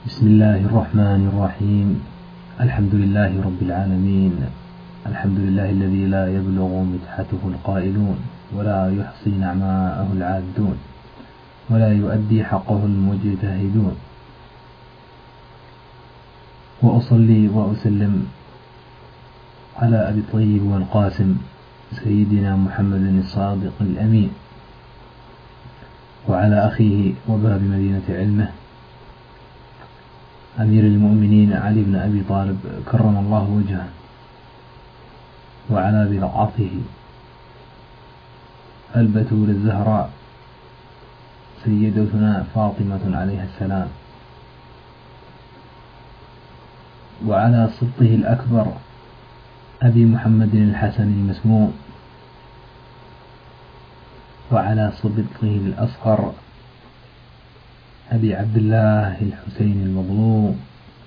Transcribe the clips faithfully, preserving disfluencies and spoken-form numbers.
بسم الله الرحمن الرحيم. الحمد لله رب العالمين. الحمد لله الذي لا يبلغ مدحته القائلون، ولا يحصي نعماءه العادون، ولا يؤدي حقه المجتهدون. وأصلي وأسلم على أبي الطيب والقاسم سيدنا محمد الصادق الأمين، وعلى أخيه وباب مدينة علمه أمير المؤمنين علي بن أبي طالب كرم الله وجهه، وعلى بضعته البتول الزهراء سيدتنا فاطمة عليها السلام، وعلى سبطه الأكبر أبي محمد الحسن المسموم، وعلى سبطه الأصغر أبي عبد الله الحسين المظلوم،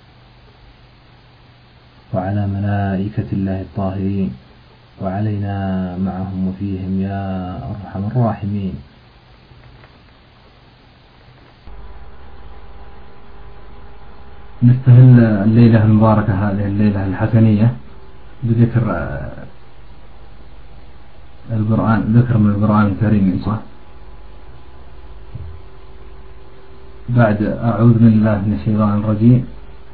وعلى ملائكة الله الطاهرين، وعلينا معهم وفيهم يا أرحم الراحمين. نستهل الليلة المباركة هذه الليلة الحسنية بذكر القرآن، ذكر من القرآن الكريم إن شاء الله. بعد أعوذ بالله من الشيطان الرجيم.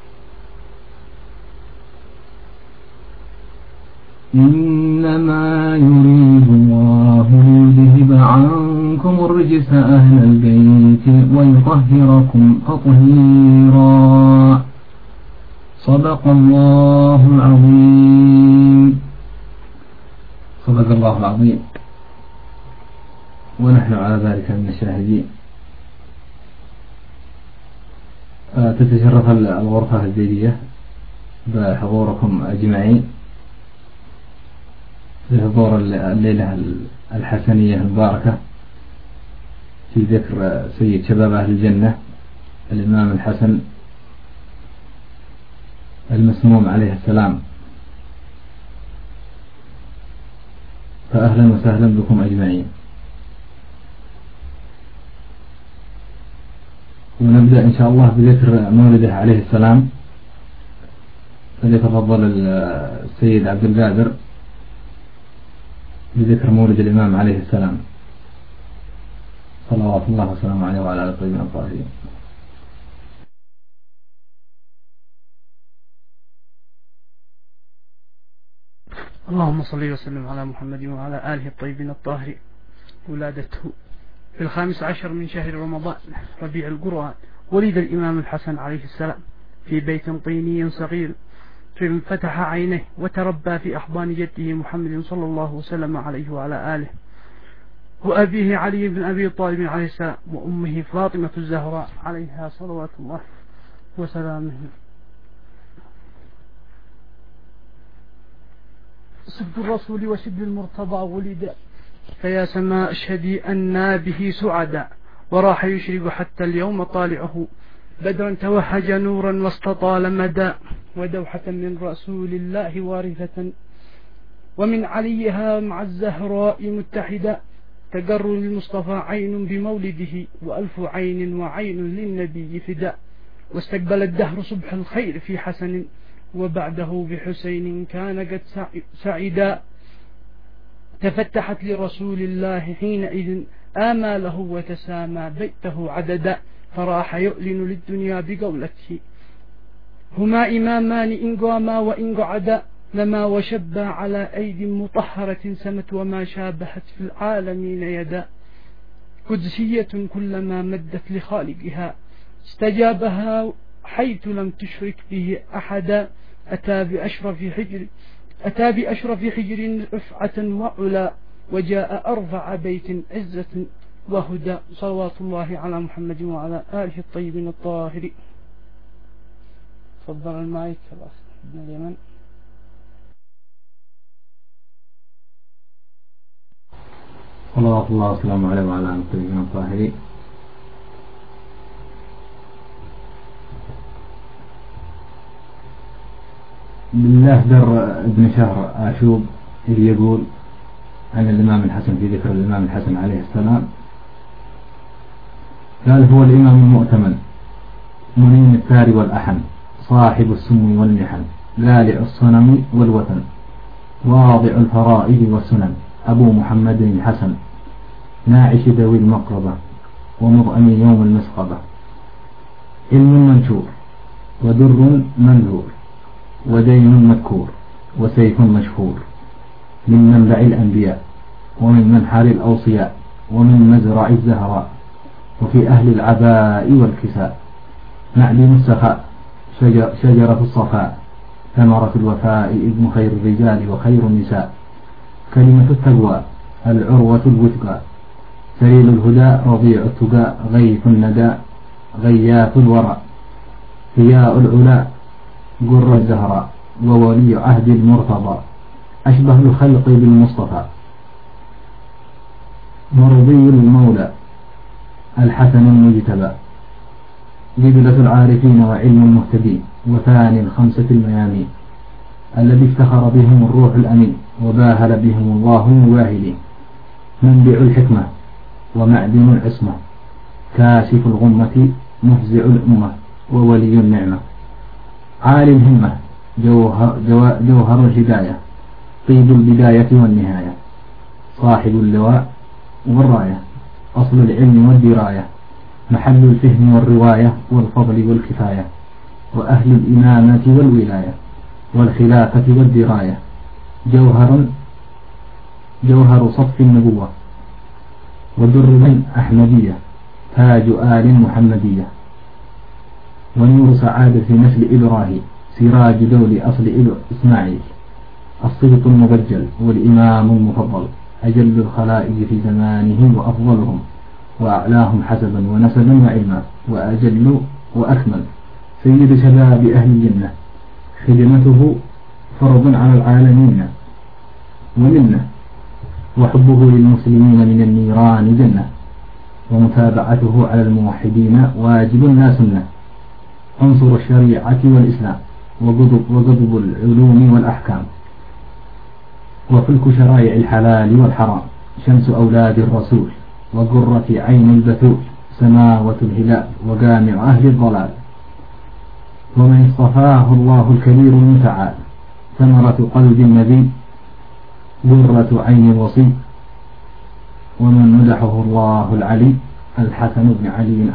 إنما يريد الله ليذهب عنكم الرجس أهل البيت ويطهركم تطهيرا. صدق الله العظيم. صدق الله العظيم، ونحن على ذلك من الشاهدين. تتشرف الغرفة الزيدية بحضوركم أجمعين لحضور الليلة الحسنية المباركة في ذكر سيد شباب أهل الجنة الإمام الحسن المسموم عليه السلام. فأهلا وسهلا بكم أجمعين. ونبدأ إن شاء الله بذكر مولده عليه السلام، فليتفضل السيد عبد القادر بذكر مولد الإمام عليه السلام صلوات الله وسلامه عليه وعلى آله الطيبين الطاهرين. اللهم صل وسلم على محمد وعلى آله الطيبين الطاهرين. ولادته في الخامس عشر من شهر رمضان ربيع القرآن، ولد الإمام الحسن عليه السلام في بيت طيني صغير، فانفتح عينيه وتربى في أحضان جده محمد صلى الله وسلم عليه وعلى آله، وأبيه علي بن أبي طالب عليه السلام، وأمه فاطمة الزهراء عليها صلوات الله وسلامه. سبط الرسول وسبط المرتضى ولد، فيا سماء اشهدي أنا به سعدا، وراح يشرق حتى اليوم طالعه، بدرا توهج نورا واستطال مدى، ودوحة من رسول الله وارثة، ومن عليها مع الزهراء متحدا، تقر للمصطفى عين بمولده، وألف عين وعين للنبي فداء، واستقبل الدهر صبح الخير في حسن، وبعده بحسين كان قد سعدا، تفتحت لرسول الله حينئذ آماله، وتسامى بيته عددا، فراح يؤلن للدنيا بقولته، هما إمامان إن قاما وإن قعدا، لما وشبا على أيد مطهرة سمت، وما شابهت في العالمين يدا، قدسية كلما مدت لخالقها استجابها، حيث لم تشرك به أحدا، أتى بأشرف حجر أتى بأشرف حجر رفعة وعلا، وجاء أرفع بيت عزة وهدى. صلوات الله على محمد وعلى آله الطيبين الطاهرين. تفضل المايك الأخ ابن اليمن. صلوات الله وسلامه عليه وعلى آله الطيبين الطاهرين. بالله در ابن شهر آشوب اللي يقول عن الإمام الحسن في ذكر الإمام الحسن عليه السلام، قال هو الإمام المؤتمن منين الثار والأحن صاحب السم والمحن لالع الصنم والوثن واضع الفرائض والسنن أبو محمد الحسن ناعش ذوي المقربة ومضأم يوم المسقبة علم منشور ودر منذور ودين مذكور وسيف مشهور من منبع الأنبياء ومن منحر الأوصياء ومن مزرع الزهراء وفي أهل العباء والكساء معدن السخاء شجرة الصفاء ثمرة الوفاء ابن خير الرجال وخير النساء كلمة التقوى العروة الوثقى سليل الهدى رضيع التقى غيث الندى غياث الورى ضياء العلا قر الزهراء وولي عهد المرتضى أشبه الخلق بالمصطفى مرضي المولى الحسن المجتبى قبلة العارفين وعلم المهتدين وثاني الخمسة الميامين الذي افتخر بهم الروح الأمين وباهل بهم الله المباهلين منبع الحكمة ومعدن العصمة كاشف الغمة مفزع الأمة وولي النعمة عالي الهمة جوهر, جوهر الهداية طيب البداية والنهاية صاحب اللواء والراية أصل العلم والدراية محل الفهم والرواية والفضل والكفاية وأهل الإمامة والولاية والخلافة والدراية جوهر جوهر صف النبوة ودر أحمدية تاج آل محمدية ونور سعادة نسل إبراهيم سراج دول أصل إسماعيل الصدق المبجل والإمام المفضل أجل الخلائق في زمانه وأفضلهم وأعلاهم حسبا ونسبا وعلما وأجل وأكمل سيد شباب أهل الجنة خدمته فرض على العالمين ومنه وحبه للمسلمين من النيران جنة ومتابعته على الموحدين واجب لا سنة عنصر الشريعة والإسلام وقضب, وقضب العلوم والأحكام وفلك شرائع الحلال والحرام شمس أولاد الرسول وقرة عين البثول سماوة الهلال وجامع أهل الضلال ومن اصطفاه الله الكبير المتعال ثمرة قلب النبي قرة عين الوصي ومن مدحه الله العلي الحسن بن علي.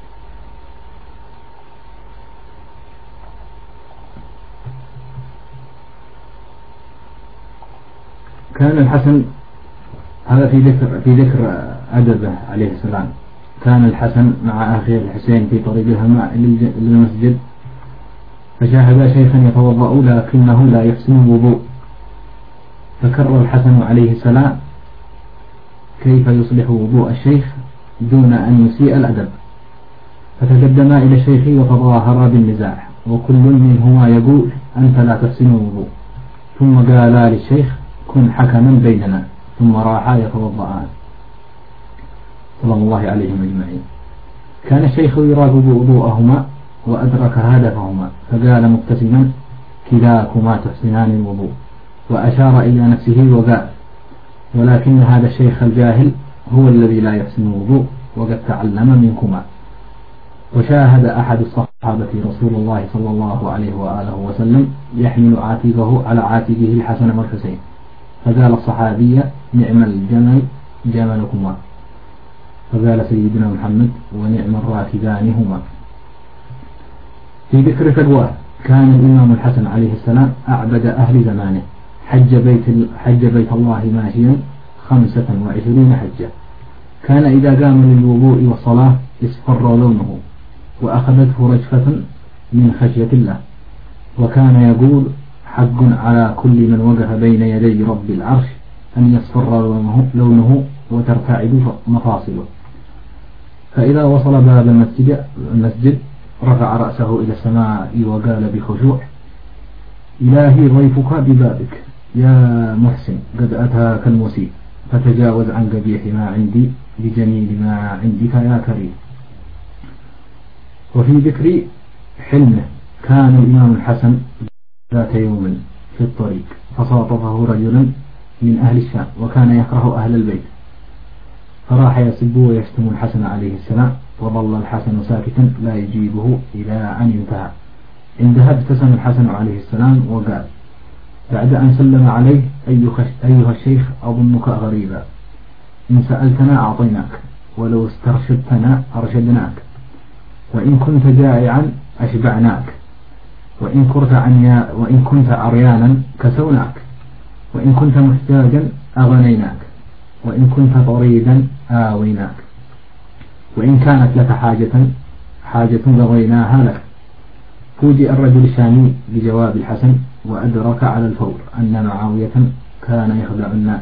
كان الحسن هذا في ذكر في ذكر أدبه عليه السلام. كان الحسن مع أخيه الحسين في طريق الهماء للمسجد فشاهد شيخا يتوضأ لكنه لا يحسن الوضوء فكرر الحسن عليه السلام كيف يصلح وضوء الشيخ دون أن يسيء الأدب فتقدما إلى الشيخ وتظاهرا بالنزاع وكل منهما يقول أنت لا تحسن الوضوء ثم قالا للشيخ كن حكما بيننا ثم راحا يتوضأان صلى الله عليهم أجمعين. كان الشيخ يراقب وضوءهما وأدرك هدفهما فقال مبتسما كلاكما تحسنان الوضوء وأشار إلى نفسه وقال ولكن هذا الشيخ الجاهل هو الذي لا يحسن الوضوء وقد تعلم منكما. وشاهد أحد الصحابة رسول الله صلى الله عليه وآله وسلم يحمل عاتقه على عاتقه الحسن والحسين فقال الصحابي نعم الجمل جملكما فقال سيدنا محمد ونعم الراكبان هما. في ذكر تقواه كان الإمام الحسن عليه السلام أعبد أهل زمانه حج بيت, حج بيت الله ماشيا خمسة وعشرين حجة. كان إذا قام للوضوء والصلاة اصفر لونه وأخذته رجفة من خشية الله وكان يقول حق على كل من وقف بين يدي رب العرش أن يصفر لونه, لونه وترتعد مفاصله. فإذا وصل باب المسجد, المسجد رفع رأسه إلى السماء وقال بخشوع إلهي ضيفك ببابك يا محسن قد أتاك المسيء فتجاوز عن قبيح ما عندي بجميل ما عندك يا كريم. وفي ذكر حلمه كان الإمام الحسن ذات يوم في الطريق فصادفه رجل من أهل الشام وكان يكره أهل البيت فراح يسب ويشتم الحسن عليه السلام، وظل الحسن ساكتا لا يجيبه إلى أن انتهى. انتهى ابتسم الحسن عليه السلام وقال بعد أن سلم عليه: أيها الشيخ أظنك غريبا، إن سألتنا أعطيناك، ولو استرشدتنا أرشدناك، وإن كنت جائعا أشبعناك، وإن كنت عنيا وإن كنت عريانا كسوناك، وإن كنت محتاجا أغنيناك، وإن كنت طريدا آويناك، وإن كانت لك حاجة حاجة لغيناها لك. فوجئ الرجل الشامي بجواب الحسن، وأدرك على الفور أن معاوية كان يخدع الناس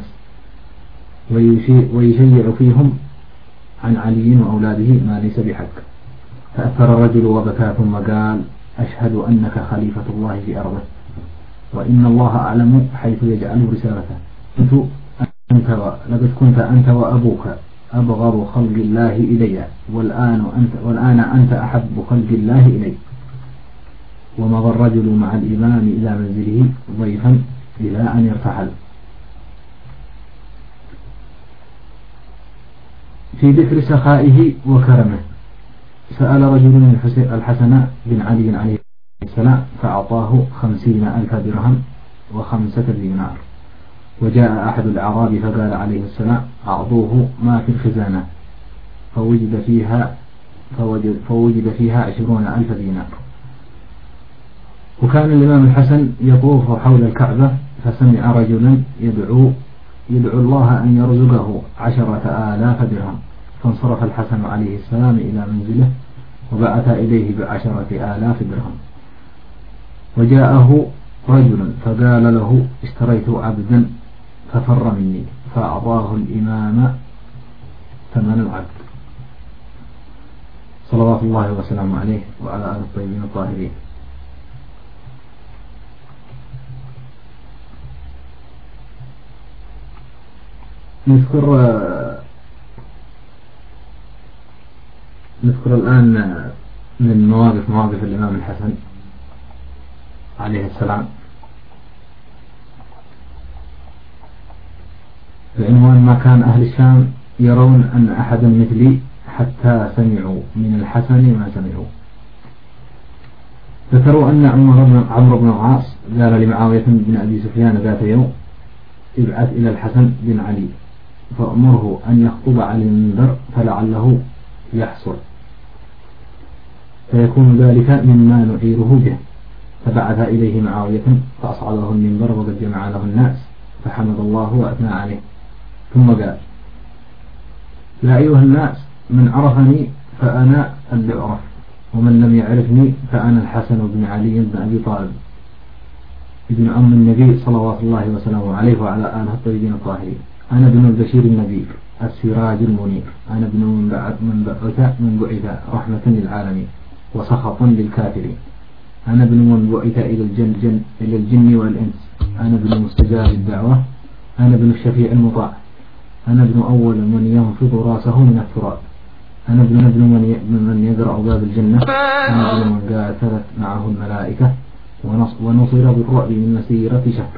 ويشيع فيهم عن علي وأولاده ما ليس بحق. فأثر الرجل وبكى ثم قال: أشهد أنك خليفة الله في أرضه، وإن الله أعلم حيث يجعل رسالته. كنت أنت لقد كنت أنت وأبوك أبغض خلق الله إلي، والآن أنت, والآن أنت أحب خلق الله إلي. ومضى الرجل مع الإمام إلى منزله ضيفا إلى أن يرتحل. في ذكر سخائه وكرمه، سأل رجل الحسن بن علي عليه السلام فأعطاه خمسين ألف درهم وخمسة دينار. وجاء أحد الأعراب فقال عليه السلام: أعطوه ما في الخزانة، فوجد فيها فوجد, فوجد فيها عشرون ألف دينار. وكان الإمام الحسن يطوف حول الكعبة، فسمع رجلا يدعو يدعو الله أن يرزقه عشرة آلاف درهم، فانصرف الحسن عليه السلام إلى منزله وبعث إليه بعشرة آلاف درهم. وجاءه رجل فقال له: اشتريت عبدا ففر مني، فأعطاه الإمام ثمن العبد، صلوات الله وسلامه عليه وعلى آله الطيبين الطاهرين. نذكر نذكر الآن من مواقف مواقف الإمام الحسن عليه السلام بعنوان: ما كان أهل الشام يرون أن أحدا مثلي حتى سمعوا من الحسن ما سمعوا. ذكروا أن عمرو بن العاص قال لمعاوية بن أبي سفيان ذات يوم: ابعث إلى الحسن بن علي فأمره أن يخطب على المنبر فلعله يحصل، فيكون ذلك مما نعيره به. فبعث إليه معاوية فأصعده المنبر وقد جمع له الناس، فحمد الله وأثنى عليه، ثم قال: يا أيها الناس، من عرفني فأنا اللي أعرف، ومن لم يعرفني فأنا الحسن بن علي بن أبي طالب ابن أم النبي صلوات الله وسلامه عليه وعلى آله الطيبين الطاهرين. أنا ابن البشير النذير السراج المنير، أنا ابن من بعث من بعث من بعث رحمة للعالمين وسخطا للكافرين، أنا ابن من بعث إلى الجن جن إلى الجن والإنس، أنا ابن مستجاب الدعوة، أنا ابن الشفيع المطاع، أنا ابن أول من ينفض رأسه من التراب، أنا ابن ابن من من يقرأ باب الجنة، أنا ابن من قاتلت معه الملائكة ونصر بالرعب من مسيرة شهر.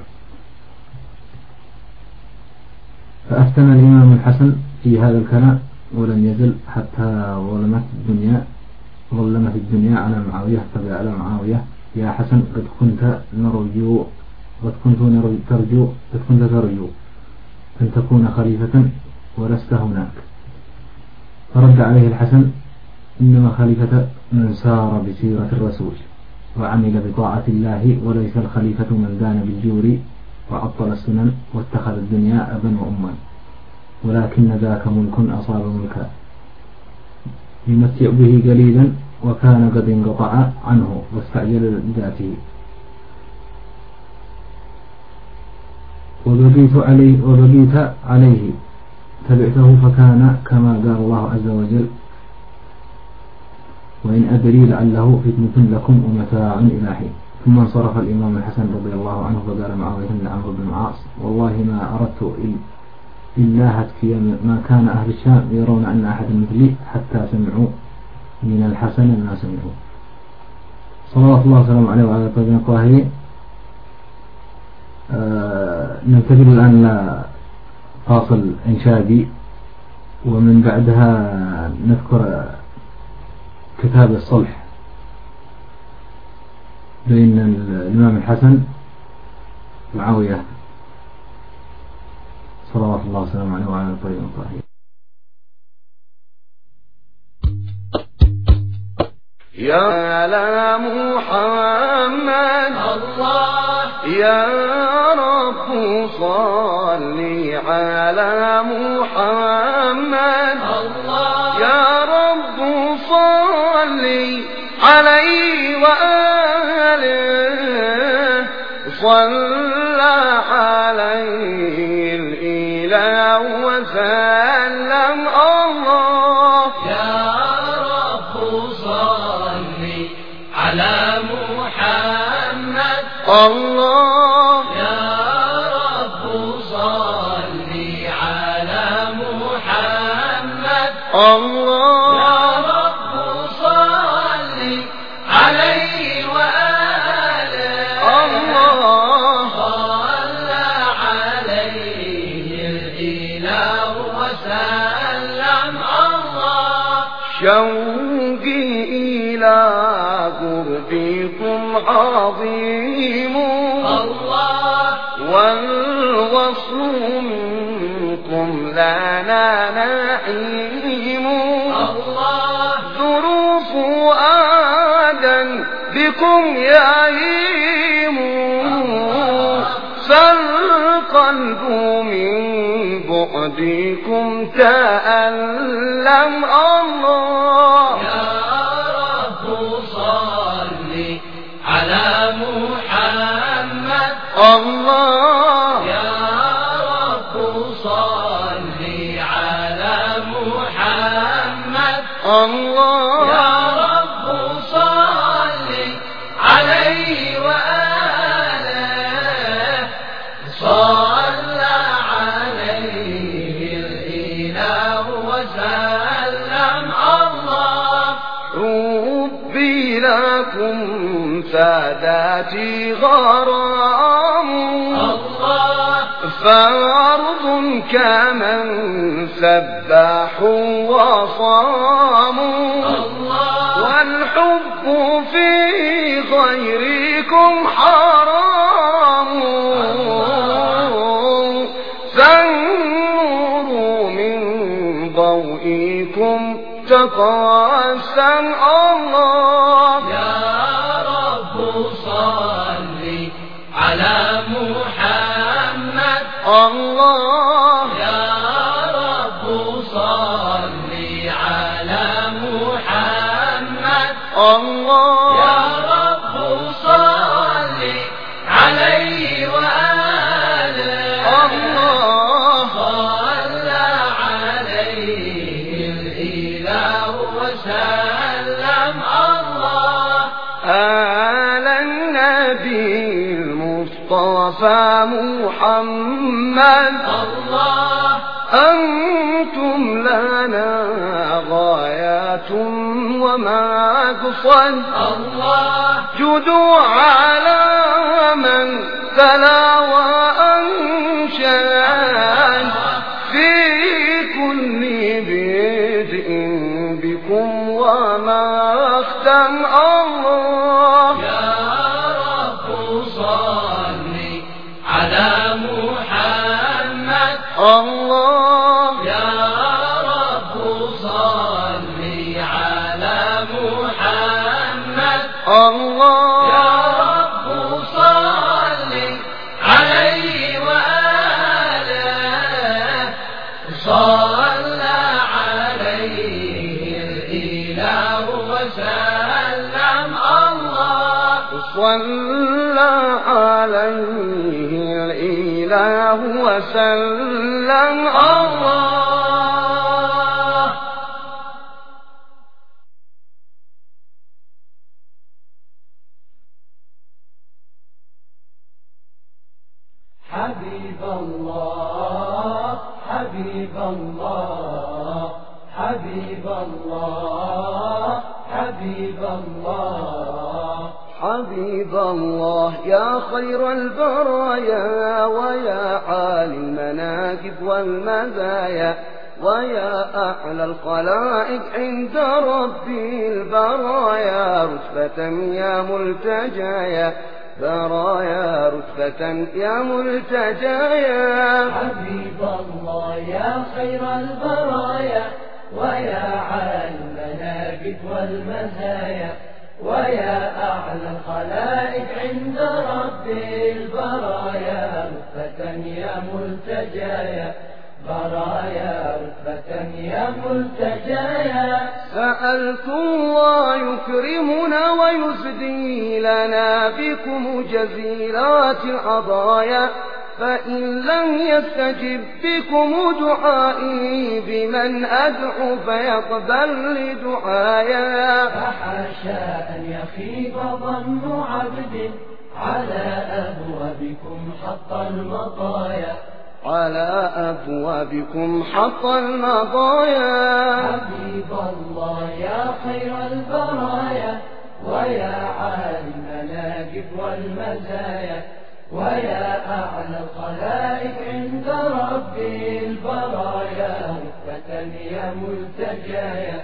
فأفتن الإمام الحسن في هذا الكلام ولم يزل حتى ظلمت الدنيا ظلمت الدنيا على معاوية. فقال معاوية: يا حسن، قد كنت نرجو قد كنت ترجو قد كنت ترجو أن تكون خليفة ولست هناك. فرد عليه الحسن: إنما خليفة من سار بسيرة الرسول وعمل بطاعة الله، وليس الخليفة من دان بالجور وعطل السنن واتخذ الدنيا أبا وأما، ولكن ذاك ملك أصاب ملكا يمتع به قليلا وكان قد انقطع عنه واستعجل لذاته. وبقيت عليه, وبقيت عليه تبعته فكان كما قال الله عز وجل: وإن أدري لعله فتنة لكم ومتاع إلى حين. ثم انصرف الإمام الحسن رضي الله عنه فقال معاوية بن عمرو بن العاص: والله ما أردت إلا هتكي ما كان أهل الشام يرون أن أحد مثلي حتى سمعوا من الحسن ما سمعوا. صلوات الله وسلامه عليه وعلى طيبين الطاهرين. آه ننتقل الآن إلى فاصل إنشادي ومن بعدها نذكر كتاب الصلح بين الإمام الحسن ومعاوية صلوات الله وسلامه عليه وعلى الطيب الطاهرين. يا لا محمد الله يا رب صل على محمد الله يا رب صل عليه وآله صلى عليه الإله وسلم الله يا رب صل على محمد الله يا رب صل على محمد الله يا رب صل عليه وآله الله صلى عليه الإله وسلم الله شوقي إلى قربكم عظيم الله والوصل منكم لنا نعيم الله ظروف آدا بكم يهيم فالقلب من بعدكم تألم الله يا رب صل على محمد الله يا رب صل على محمد الله يا رب صل عليه وآله صلى عليه الإله وسلم الله ربي لكم ساداتي غرام الله فأرض كمن سبحوا وصاموا الله والحب في غيركم حرام فالنور من ضوئكم تقاسم الله يا رب صل على محمد الله يا رب صل على محمد الله يا رب صل عليه وآله الله صلى عليه الإله وسلم الله آل النبي المصطفى محمد الله أنتم لنا غايات ومقصد الله جدوا على من تلا وأنشد في كل بدء بكم وما اختم الله يا رب صل على محمد الله يا رب صل على محمد الله يا رب صل عليه وآله صلى عليه الإله وسلم الله صلى عليه الإله وسلم الله. حبيب الله حبيب الله حبيب الله حبيب الله حبيب الله يا خير البرايا ويا عالي المناكب والمزايا ويا أعلى الخلائق عند ربي البرايا رتبة يا ملتجايا برايا رتبة يا ملتجايا حبيب الله يا خير البرايا ويا عالي المناقب والمزايا ويا أعلى الخلائق عند ربي البرايا رتبة يا ملتجايا برايا رتبة يا ملتجايا سألت الله يكرمنا ويزدي لنا بكم جزيلات العطايا فإن لم يستجب بكم دعائي بمن أدعو فيقبل لدعايا فحاشا أن يخيب ظن عبد على أبوابكم حط المطايا على أبوابكم حط المطايا حبيب الله يا خير البرايا ويا عالي المناقب والمزايا ويا أعلى الخلائق عند ربي البرايا رتبة يا ملتجايا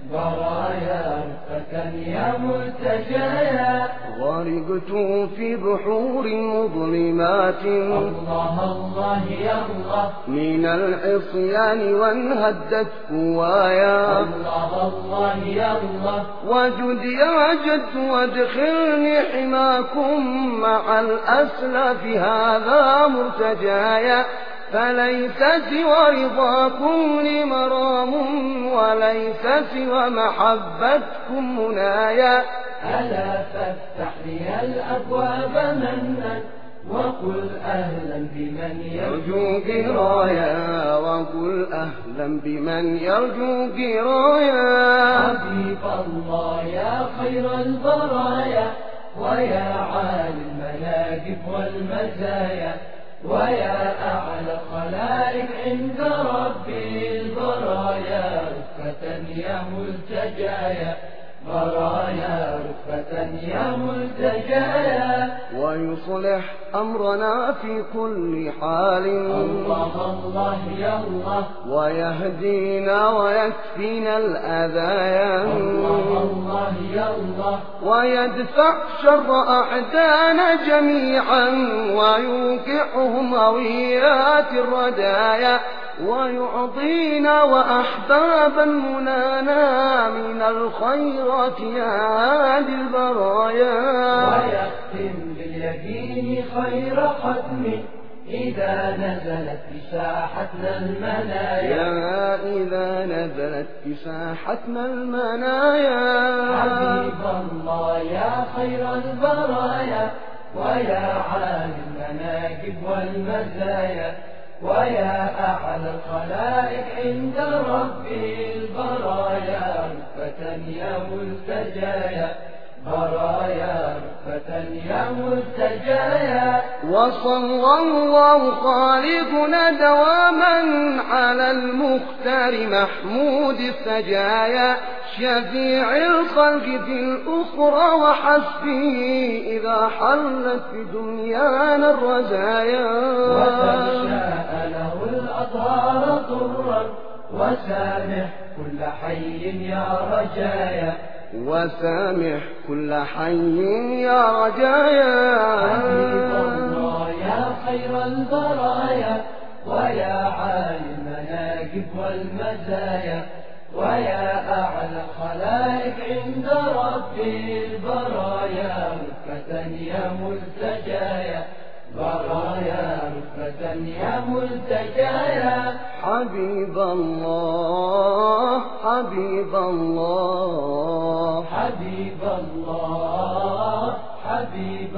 برايا رتبة يا ملتجايا غرقت في بحور مظلمات الله الله يا الله من العصيان وانهدت قوايا الله الله يا الله وجد يا جد وادخلني حماكم مع الأسلاف هذا مرتجايا فليس سوى رضاكم لي مرام وليس سوى محبتكم منايا ألا فافتح لي الأبواب منا وقل أهلا بمن يرجو قرايا وقل أهلا بمن يرجو قرايا حبيب الله يا خير البرايا ويا عالي المناقب والمزايا ويا أعلى الخلائق عند ربي البرايا رتبة يا ملتجايا برايا رتبة يا ملتجايا ويصلح أمرنا في كل حال الله الله يا الله ويهدينا ويكفينا الأذايا الله الله يا الله ويدفع شر أعدانا جميعا ويوقعهم هويات الردايا ويعطينا وأحبابا منانا من الخيرات يا هادي البرايا ويختم باليقين خير ختم إذا نزلت بساحتنا المنايا يا إذا نزلت بساحتنا المنايا حبيب الله يا خير البرايا ويا عالي المناقب والمزايا ويا أعلى الخلائق عند ربي البرايا رتبة يا ملتجايا برايا رتبة يا ملتجايا وصلى الله خالقنا دواما على المختار محمود السجايا شفيع الخلق في الأخرى وحسبه إذا حلت في دنيانا الرزايا وقد شاء له الأطهار ضرا وسامح كل حي يا رجايا وسامح كل حي يا رجايا حبيب الله يا خير البرايا ويا عالي المناقب والمزايا ويا أعلى الخلائق عند ربي البرايا رتبة يا ملتجايا برايا رتبة يا ملتجايا حبيب الله حبيب الله حبيب الله حبيب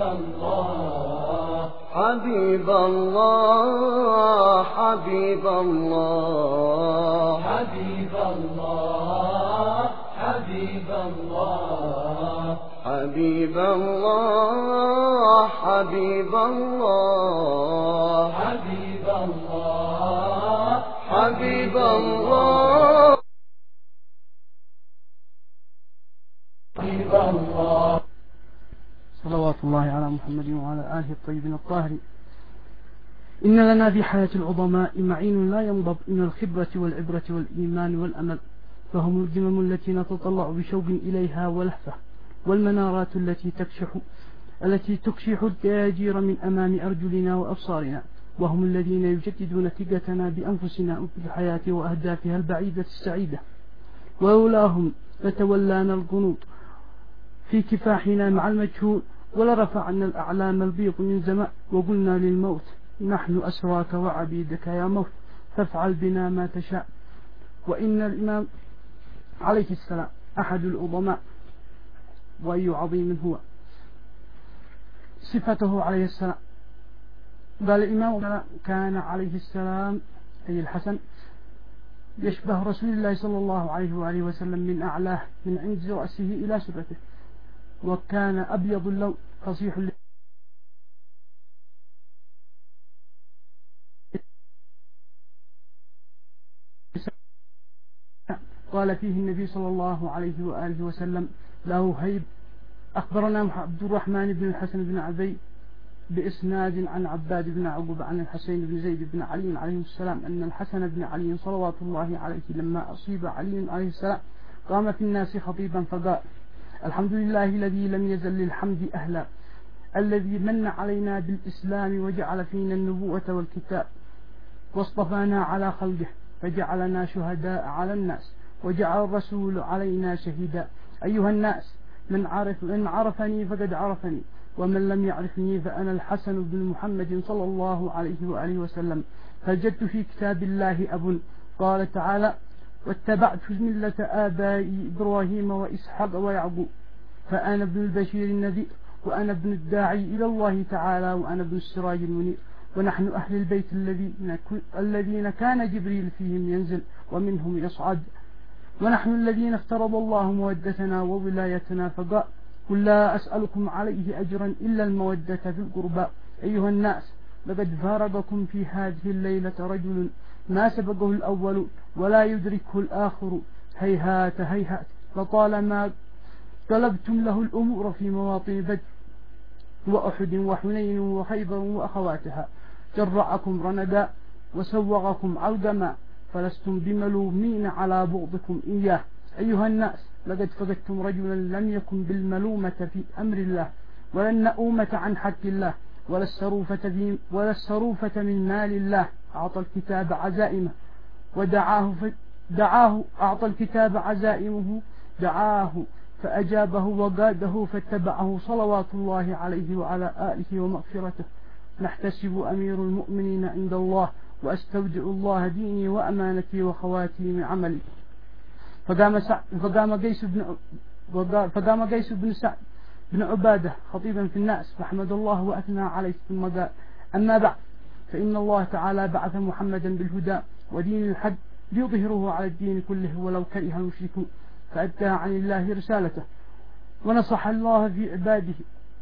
الله حبيب الله حبيب الله حبيب الله حبيب الله حبيب الله حبيب الله حبيب الله حبيب الله حبيب الله صلوات الله على محمد وعلى آله الطيبين الطاهرين. إن لنا في حياة العظماء معين لا ينضب من الخبرة والعبرة والإيمان والأمل، فهم الجمم التي نتطلع بشوق إليها ولهفة، والمنارات التي تكشح التي تكشح الدياجير من أمام أرجلنا وأبصارنا، وهم الذين يجددون ثقتنا بأنفسنا في الحياة وأهدافها البعيدة السعيدة، ولولاهم لتولانا القنوط في كفاحنا مع المجهول، ولرفعنا الأعلام البيض من زمان، وقلنا للموت نحن أسراك وعبيدك يا موت، فافعل بنا ما تشاء. وإن الإمام عليه السلام أحد العظماء، وأي عظيم هو. صفته عليه السلام، قال الإمام كان عليه السلام أي الحسن يشبه رسول الله صلى الله عليه وآله وسلم من أعلاه من عند رأسه إلى سرته، وكان أبيض اللون فصيح اللون. قال فيه النبي صلى الله عليه وآله وسلم له هيب. أخبرنا عبد الرحمن بن الحسن بن عبي بإسناد عن عباد بن عقبة عن الحسين بن زيد بن علي عليه السلام أن الحسن بن علي صلوات الله عليه لما أصيب علي عليه السلام قام في الناس خطيبا فقال: الحمد لله الذي لم يزل للحمد أهلا، الذي من علينا بالإسلام وجعل فينا النبوة والكتاب، واصطفانا على خلقه فجعلنا شهداء على الناس، وجعل الرسول علينا شهيدا. أيها الناس، من عرف من عرفني فقد عرفني، ومن لم يعرفني فأنا الحسن بن محمد صلى الله عليه وآله وسلم، فجدت في كتاب الله أب. قال تعالى: واتبعت ملة آبائي إبراهيم وإسحاق ويعقوب، فأنا ابن البشير النذير، وأنا ابن الداعي إلى الله تعالى، وأنا ابن السراج المنير، ونحن أهل البيت الذين الذين كان جبريل فيهم ينزل ومنهم يصعد، ونحن الذين افترض الله مودتنا وولايتنا، فقال: قل لا أسألكم عليه أجرا إلا المودة في القربى. أيها الناس، لقد فارقكم في هذه الليلة رجل ما سبقه الأول ولا يدركه الآخر، هيهات هيهات، لطالما طلبتم له الأمور في مواطن بدر وأحد وحنين وخيبر وأخواتها، جرعكم رندا وسوغكم علقما، فلستم بملومين على بغضكم إياه. أيها الناس، لقد فقدتم رجلا لم يكن بالملومة في أمر الله، ولا النؤومة عن حق الله، ولا السروفة, ولا السروفة من مال الله. أعطى الكتاب عزائمه ودعاه دعاه أعطى الكتاب عزائمه دعاه فأجابه وقاده فاتبعه صلوات الله عليه وعلى آله ومغفرته. نحتسب أمير المؤمنين عند الله، وأستودع الله ديني وأمانتي وخواتيم عملي. فقام, سع... فقام قيس بن فقام قيس بن سعد بن عبادة خطيبا في الناس فحمد الله وأثنى عليه، ثم قال: أما بعد، فإن الله تعالى بعث محمدا بالهدى ودين الحق ليظهره على الدين كله ولو كره المشركون، فأدى عن الله رسالته، ونصح الله في عباده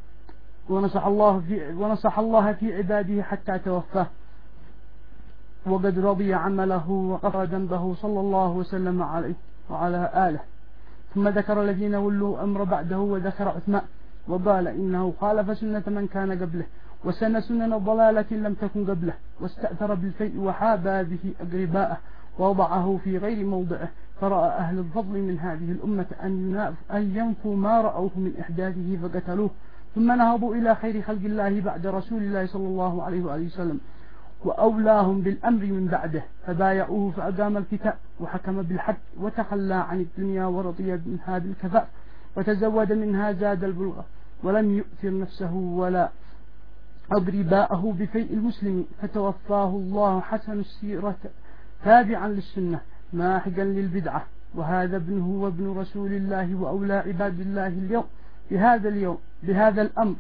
ونصح الله في ونصح الله في عباده حتى توفاه، وقد رضي عمله وغفر ذنبه صلى الله وسلم عليه وعلى آله. ثم ذكر الذين ولوا أمر بعده، وذكر عثمان وقال: إنه خالف سنة من كان قبله، وسن سنن ضلالة لم تكن قبله، واستأثر بالفيء وحابى به أقرباءه، ووضعه في غير موضعه، فرأى أهل الفضل من هذه الأمة أن ينفوا ما رأوه من إحداثه فقتلوه، ثم نهضوا إلى خير خلق الله بعد رسول الله صلى الله عليه وآله وسلم، وأولاهم بالأمر من بعده، فبايعوه فأقام الكتاب وحكم بالحق، وتخلى عن الدنيا ورضي منها بالكفاء، وتزود منها زاد البلغة، ولم يؤثر نفسه ولا أضرباءه بفيء المسلم، فتوفاه الله حسن السيرة تابعا للسنة ماحقا للبدعة. وهذا ابنه وابن رسول الله وأولى عباد الله اليوم بهذا اليوم بهذا الأمر،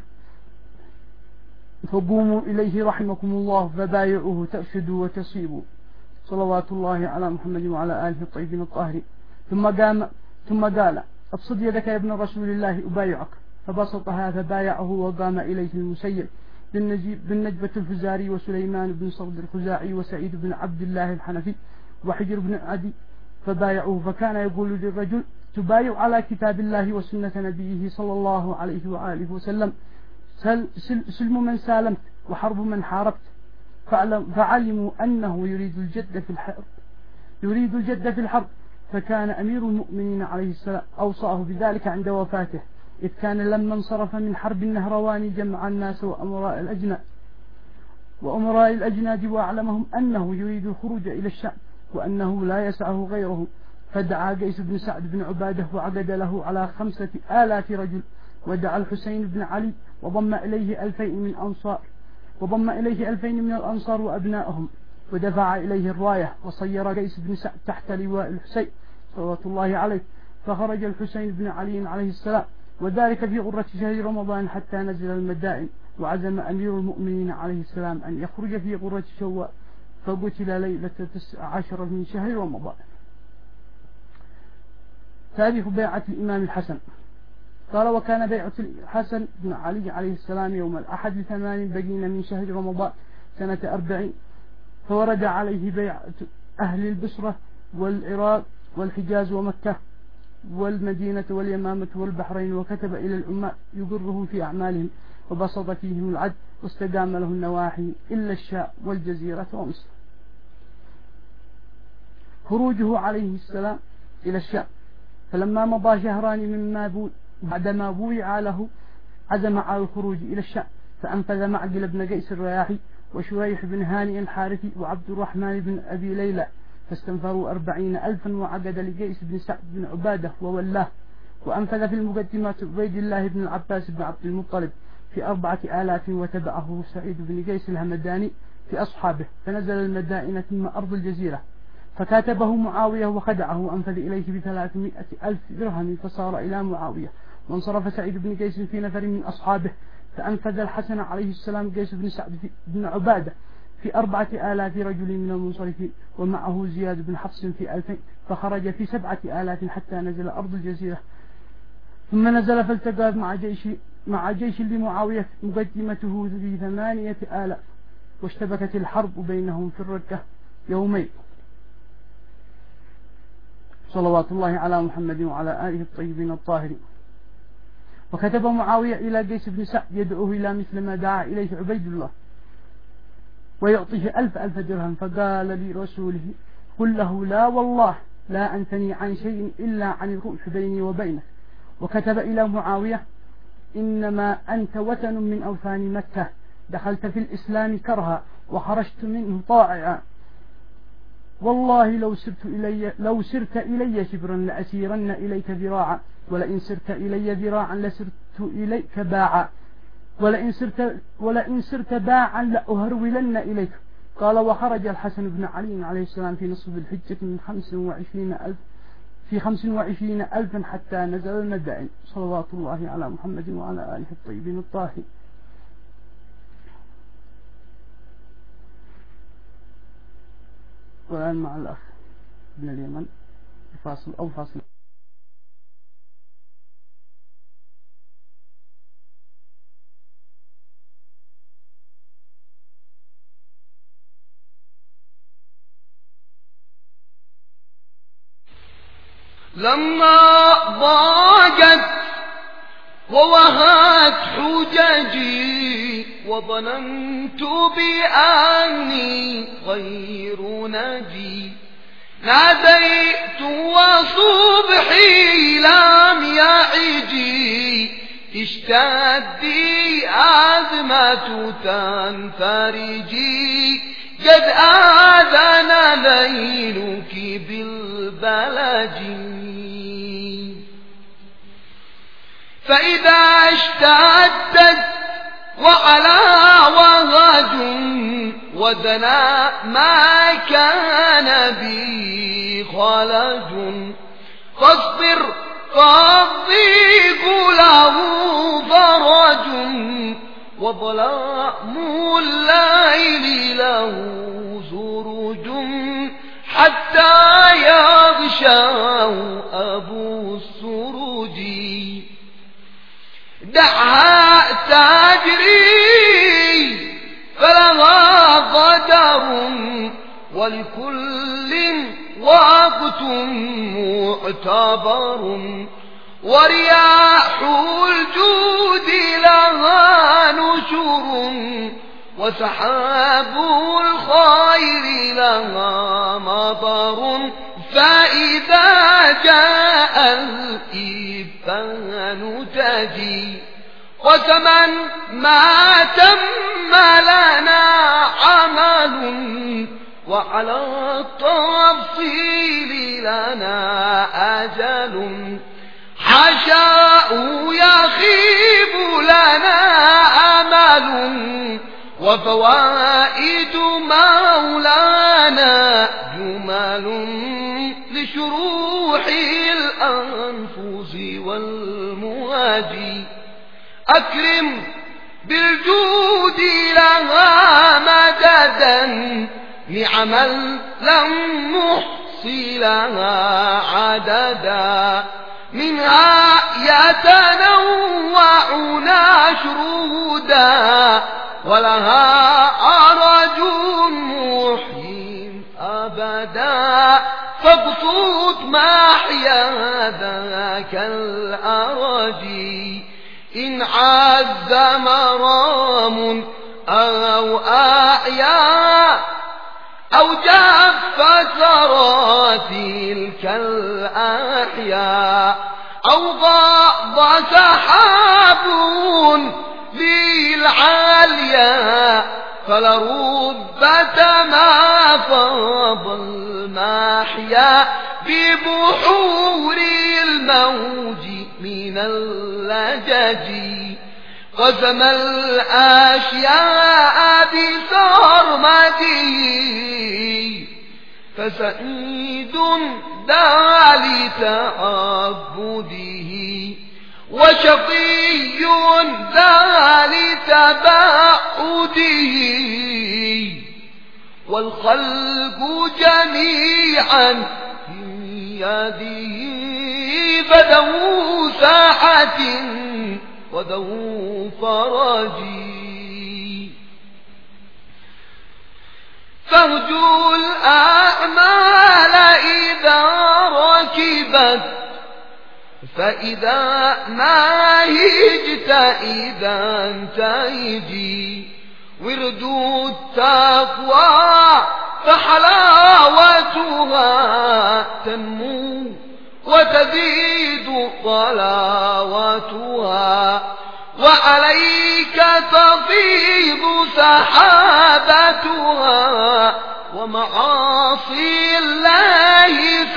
فقوموا إليه رحمكم الله، فبايعوه ترشدوا وتصيبوا. صلوات الله على محمد وعلى آله الطيبين الطاهرين. ثم قام ثم قال: ابسط يدك يا ابن رسول الله أبايعك، فبسطها فبايعه، وقام إليه المسيب بن نجبة الفزاري، وسليمان بن صرد الخزاعي، وسعيد بن عبد الله الحنفي، وحجر بن عدي، فبايعوه. فكان يقول للرجل: تبايع على كتاب الله وسنة نبيه صلى الله عليه وآله وسلم، سلم من سالمت وحرب من حاربت. فعلموا أنه يريد الجد في الحرب يريد الجد في الحرب فكان أمير المؤمنين عليه السلام أوصاه بذلك عند وفاته، إذ كان لما انصرف من حرب النهروان جمع الناس وأمراء الأجناد وأمراء الأجناد وأعلمهم أنه يريد الخروج إلى الشام وأنه لا يسعه غيره، فدعا قيس بن سعد بن عبادة وعقد له على خمسة آلاف رجل، ودعا الحسين بن علي وضم إليه ألفين من أنصار وضم إليه ألفين من الأنصار وأبنائهم، ودفع إليه الراية، وصير قيس بن سعد تحت لواء الحسين صلوات الله عليه، فخرج الحسين بن علي عليه السلام وذلك في غرة شهر رمضان حتى نزل المدائن، وعزم أمير المؤمنين عليه السلام أن يخرج في غرة شوال، فقتل ليلة تسع عشر من شهر رمضان. تاريخ بيعة الإمام الحسن. قال: وكان بيعة الحسن بن علي عليه السلام يوم الأحد ثمان بقين من شهر رمضان سنة أربعين، فورد عليه بيعة أهل البصرة والعراق والحجاز ومكة والمدينة واليمامة والبحرين، وكتب إلى الأمة يقرهم في أعمالهم، وبسط فيهم العدل، واستقام له النواحي إلا الشام والجزيرة ومصر. خروجه عليه السلام إلى الشام. فلما مضى شهران مما بو بعدما بويع له عزم على الخروج إلى الشام، فأنفذ معقل بن قيس الرياحي وشريح بن هانئ الحارثي وعبد الرحمن بن أبي ليلى، فاستنفروا أربعين ألفا، وعقد لقيس بن سعد بن عبادة وولاه، وأنفذ في المقدمة عبيد الله بن العباس بن عبد المطلب في أربعة آلاف، وتبعه سعيد بن قيس الهمداني في أصحابه، فنزل المدائن ثم أرض الجزيرة، فكاتبه معاوية وخدعه، وأنفذ إليه بثلاثمائة ألف درهم، فصار إلى معاوية، وانصرف سعيد بن قيس في نفر من أصحابه، فأنفذ الحسن عليه السلام قيس بن سعد بن عبادة في أربعة آلاف رجل من المنصرفين، ومعه زياد بن حفص في ألفين، فخرج في سبعة آلاف حتى نزل أرض الجزيرة، ثم نزل فالتقى مع جيش مع جيش لمعاوية مقدمته في ثمانية آلاف، واشتبكت الحرب بينهم في الركة يومين. صلوات الله على محمد وعلى آله الطيبين الطاهرين. وكتب معاوية إلى قيس بن سعد يدعوه إلى مثل ما دعا إليه عبيد الله، ويعطيه ألف ألف درهم، فقال لرسوله: قل له: لا والله لا أنتني عن شيء إلا عن الروح بيني وبينك. وكتب إلى معاوية: إنما أنت وثن من أوثان مكة، دخلت في الإسلام كرها وخرجت منه طائعا، والله لو سرت إلي لو سرت إلي شبرا لأسيرن إليك ذراعا، ولئن سرت إلي ذراعا لسرت إليك باعا، ولئن سرت ولئن سرت باعا لأهرولن إليك. قال: وخرج الحسن بن علي عليه السلام في نصف الحجة من خمس وعشرين ألف في خمس وعشرين ألفا حتى نزل المدائن. صلوات الله على محمد وعلى آله الطيبين الطاهرين. والآن مع الأخ ابن اليمن فاصل أو فاصل. لما ضاقت ووهت حججي وظننت بأني غير نجي، ناديت وصبحي لم يعجي، اشتدي أزمة تنفرجي، قد آذن ليلك بالبلج، فإذا اشتدت وعلى وغد ودنا ما كان بي خلج، فاصبر فالضيق له فرج، وظلام الليل له زرج، حتى يغشاه أبو السرج. دعها تجري فلها قدر، ولكل وقت معتبر، ورياح الجود لها نشر، وسحاب الخير لها مطر فإذا جاء الإبان تجي وكمن ما تم لنا عمل وعلى التفصيل لنا أجل حشاء يخيب لنا أمل وفوائد مولانا جمال لشروح الأنفس والمواجي أكرم بالجود لها مددا نعما لم نحصي لها عددا منها يتنوع نشرودا ولها عرج محيي أبدا فابسط محيا ذاك الأرجي إن عز مرام أو أعيا أو جف ثرى تلك الأحياء أو ضاض سحاب للعالية فلربة ما فاض المحيا ببحور الموج من اللجج قسم الأشياء بصرمته فسعيد دعا لتعبده وشقي دعا لتبعده والخلق جميعا في يده فذو ساعة وذو فرجي فارجوا الأعمال إذا ركبت فإذا ما هجت إذا انتهجي ورد التقوى فحلاوتها تنمو وتزيد طلاوتها وعليك تفيض سحابتها ومعاصي الله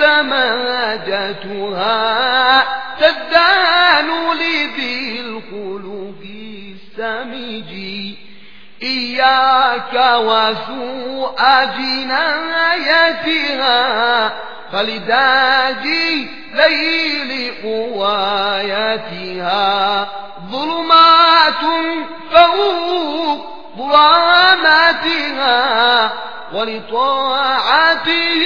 سماجتها تدان لذي الخلق السمج إياك وسوء جنايتها فلداجي ليل قوايتها ظلمات فوق ظلاماتها ولطاعته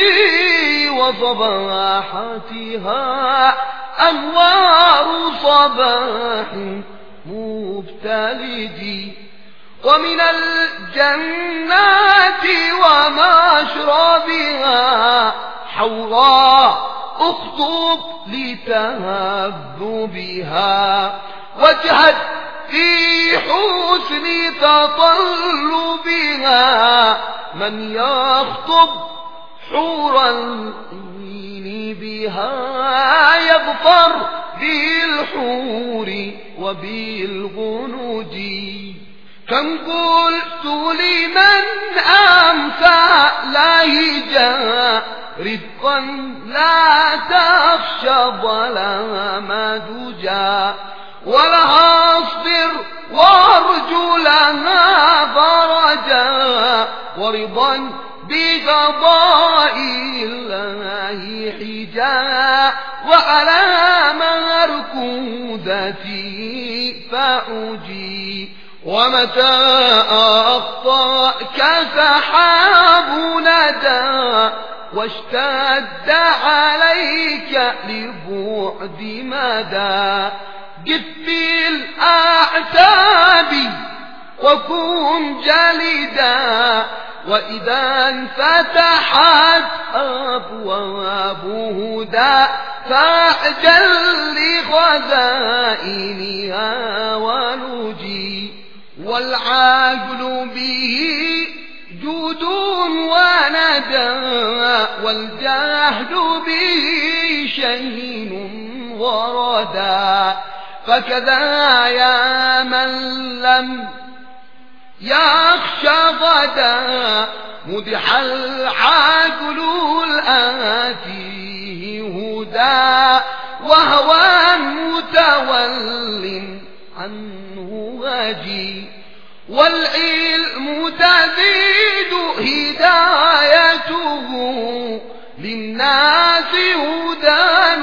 وصباحتها أنوار صباح مبتلج ومن الجنات ومشربها حوراء اخطب لتهذبها وجهت في حسن تطلبها من يخطب حور العين بها يظفر بالحور وبالغنود كم قلت لمن أمسى لهجا رفقا لا تخشى ظلام دجا ولها اصبر وارجو لها فرجا ورضا بقضاء الله حجا وعلى مركودتي فعجي ومتى أخطأك سحاب ندى واشتد عليك لبعد مدى قف بالأعتاب وكن جلدا وإذا انفتحت أبواب هدى فاعجل لخزائنها ونجي والعقل به جود وندى والجهد به شهين وردا فكذا يا من لم يخشى غدا مدح العقل الآتيه هدى وهوى متول عنه غجي والعلم تزيد هدايته للناس هدى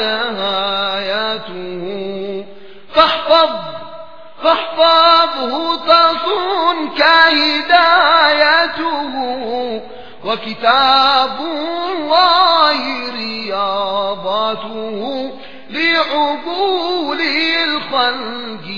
ونهايته فاحفظ فاحفظه تصونك هدايته وكتاب الله رياضته لعقول الخلق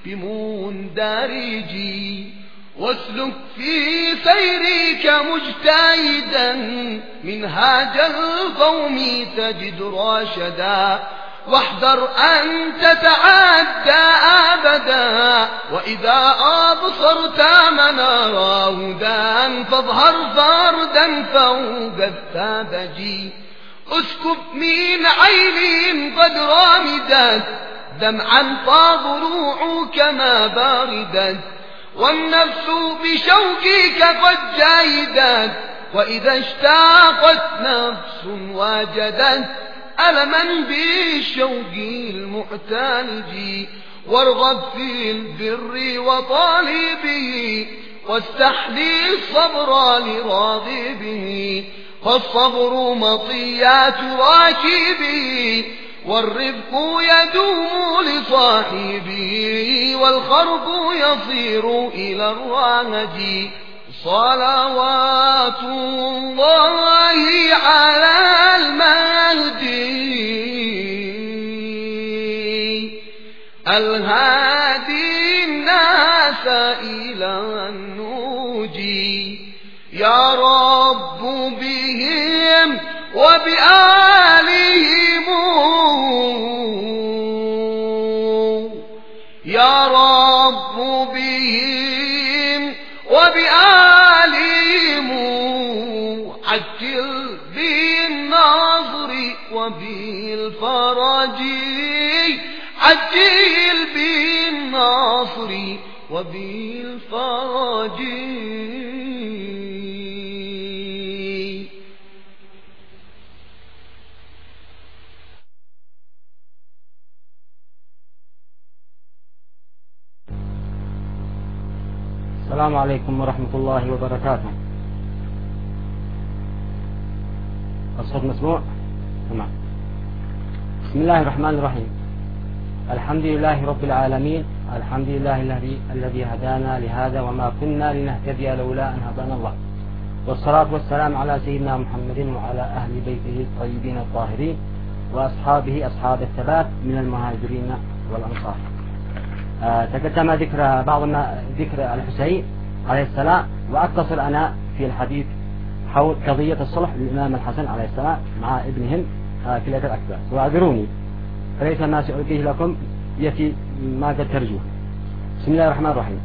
بمندرجي واسلك في سيرك مجتهدا منهاج القوم تجد راشدا واحذر أن تتعدى أبدا وإذا أبصرت منارا هدى فاظهر فردا فوق الثابج اسكب من عين قد رامدت دمعا فضروعك ما باردت والنفس بشوقك قد جاهدت وإذا اشتاقت نفس وجدت ألما بالشوق المعتلج وارغب في البر وطالبه واستحلي الصبر لراغبه فالصبر مطيات راكبه والرفق يدوم لصاحبه والخرق يصير إلى الرهج صلوات الله على المهدي الهادي الناس إلى النجي يا رب بهم وبآلهم يا رب بهم وبآلهم عجل بالنصر وبالفرج عجل بالنصر وبالفرج السلام عليكم ورحمة الله وبركاته. الصوت مسموع؟ تمام. بسم الله الرحمن الرحيم. الحمد لله رب العالمين، الحمد لله الذي الذي هدانا لهذا وما كنا لنهتدي لولا أن هدانا الله، والصلاة والسلام على سيدنا محمد وعلى أهل بيته الطيبين الطاهرين وأصحابه أصحاب الثبات من المهاجرين والأنصار. آه تقدم ذكر بعض ما ذكر الحسين عليه السلام، وأتصل أنا في الحديث حول قضية الصلح للإمام الحسن عليه السلام مع ابنهم آه كلية الأكبر، واعذروني فليس ما سألقيه لكم يفي ما قد ترجوه. بسم الله الرحمن الرحيم.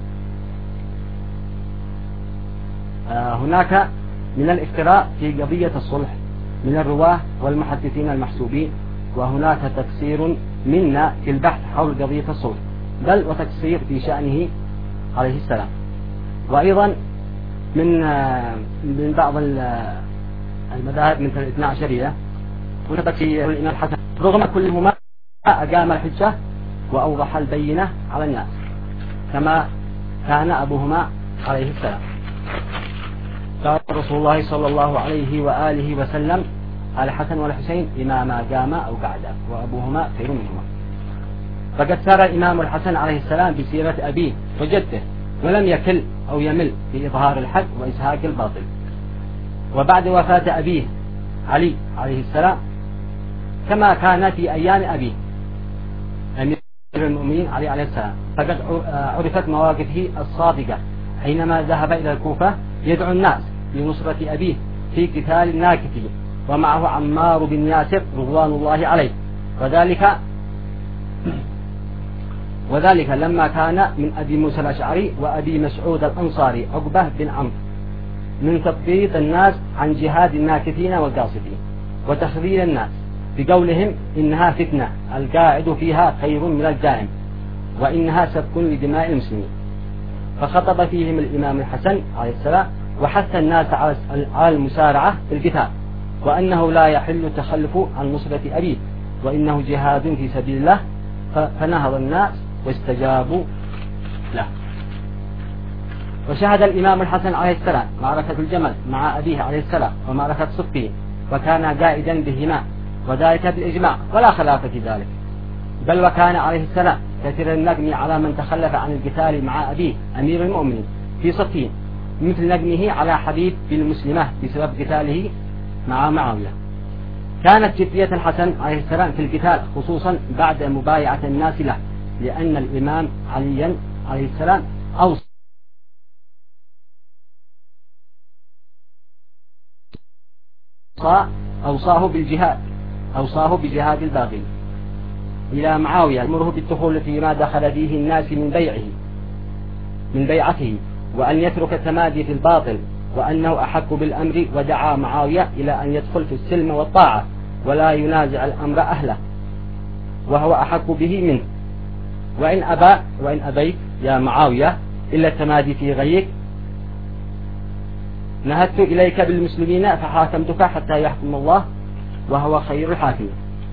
آه هناك من الافتراء في قضية الصلح من الرواه والمحدثين المحسوبين، وهناك تقصير منا في البحث حول قضية الصلح، بل وتقصير في شأنه عليه السلام، وأيضا من من بعض المذاهب مثل الاثنى عشرية وتقصير الإمام الحسن رغم كلهما أقام الحجة وأوضح البينة على الناس كما كان أبوهما عليه السلام. قال رسول الله صلى الله عليه وآله وسلم: الحسن والحسين إماما قاما أو قعدا وأبوهما خير منهما. فقد سار الإمام الحسن عليه السلام بسيرة أبيه وجده، ولم يكل أو يمل في إظهار الحق وإزهاق الباطل. وبعد وفاة أبيه علي عليه السلام كما كان في أيام أبيه أمير المؤمنين علي عليه السلام، فقد عرفت مواقفه الصادقة حينما ذهب إلى الكوفة يدعو الناس لنصرة أبيه في قتال الناكثين، ومعه عمار بن ياسر رضوان الله عليه، وذلك وذلك لما كان من أبي موسى الأشعري وأبي مسعود الأنصاري عقبة بن عمرو من تبغيض الناس عن جهاد الناكثين والقاصدين وتخذيل الناس بقولهم إنها فتنة القاعد فيها خير من الدائم وإنها سفك لدماء المسلمين. فخطب فيهم الإمام الحسن عليه السلام وحث الناس على المسارعة في القتال وأنه لا يحل التخلف عن نصرة أبيه وإنه جهاد في سبيل الله. فنهض الناس واستجابوا له. وشهد الإمام الحسن عليه السلام معركة الجمل مع أبيه عليه السلام ومعركة صفين وكان قائدا بهما وذلك بالإجماع ولا خلاف في ذلك. بل وكان عليه السلام كثير النقم على من تخلف عن القتال مع أبيه أمير المؤمنين في صفين مثل نقمه على حبيب بالمسلمة بسبب قتاله مع معاوية. كانت جدية الحسن عليه السلام في القتال خصوصا بعد مبايعة الناس له لأن الإمام علي عليه السلام أوصى أوصاه بالجهاد أوصاه بجهاد الباغي إلى معاوية يأمره بالدخول فيما دخل فيه الناس من بيعه من بيعته وأن يترك التمادي في الباطل وأنه أحق بالأمر ودعا معاوية إلى أن يدخل في السلم والطاعة ولا ينازع الأمر أهله وهو أحق به منه. وإن أبى وإن أبيت يا معاوية إلا التمادي في غيك نهدت إليك بالمسلمين فحاكمتك حتى يحكم الله وهو خير الحاكمين.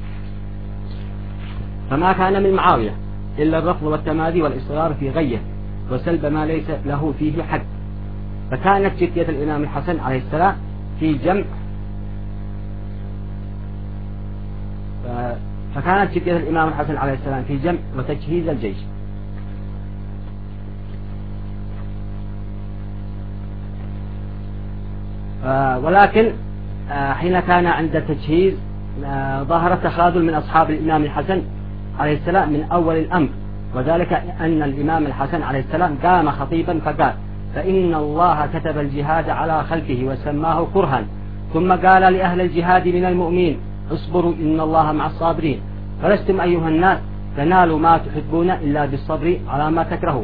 فما كان من معاوية إلا الرفض والتمادي والإصرار في غيه وسلب ما ليس له فيه حق. فكانت جدية الإمام الحسن عليه السلام في جمع فكانت جدية الإمام الحسن عليه السلام في جمع وتجهيز الجيش. ولكن حين كان عند تجهيز ظهر تخاذل من أصحاب الإمام الحسن عليه السلام من أول الأمر وذلك أن الإمام الحسن عليه السلام قام خطيبا فقال فإن الله كتب الجهاد على خلقه وسماه كرها ثم قال لأهل الجهاد من المؤمنين اصبروا إن الله مع الصابرين فلستم أيها الناس تنالوا ما تحبون إلا بالصبر على ما تكرهون.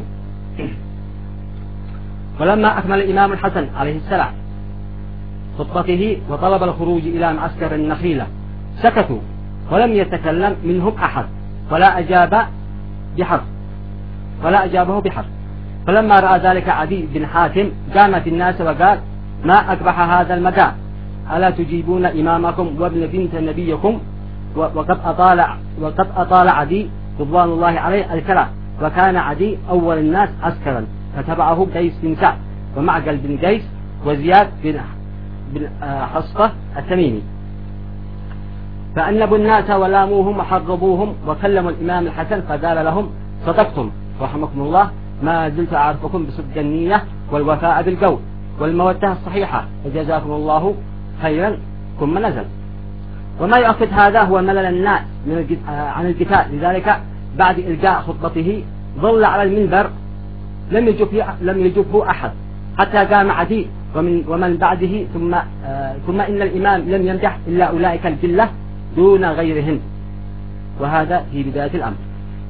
ولما أكمل الإمام الحسن عليه السلام خطبته وطلب الخروج إلى معسكر النخيلة سكتوا ولم يتكلم منهم أحد ولا أجاب بحرف ولا أجابه بحرف. فلما رأى ذلك عدي بن حاتم قام في الناس وقال ما أقبح هذا المدى ألا تجيبون إمامكم وابن بنت نبيكم وقد أطال, وقد أطال عدي رضوان الله عليه الكلام وكان عدي أول الناس عسكرا فتبعه قيس بن سعد ومعقل بن قيس وزياد بن حصفة التميمي فأنبوا الناس ولاموهم وحرضوهم وكلموا الإمام الحسن فقال لهم صدقتم رحمكم الله ما زلت أعرفكم بصدق النية والوفاء بالقول والمودة الصحيحة وجزاكم الله خيرا ثم نزل. وما يؤكد هذا هو ملل الناس من عن القتال لذلك بعد إلقاء خطبته ظل على المنبر لم يجب لم يجبه أحد حتى قام عدي ومن ومن بعده ثم آه ثم إن الإمام لم يمدح إلا أولئك الجلة دون غيرهم وهذا في بداية الأمر.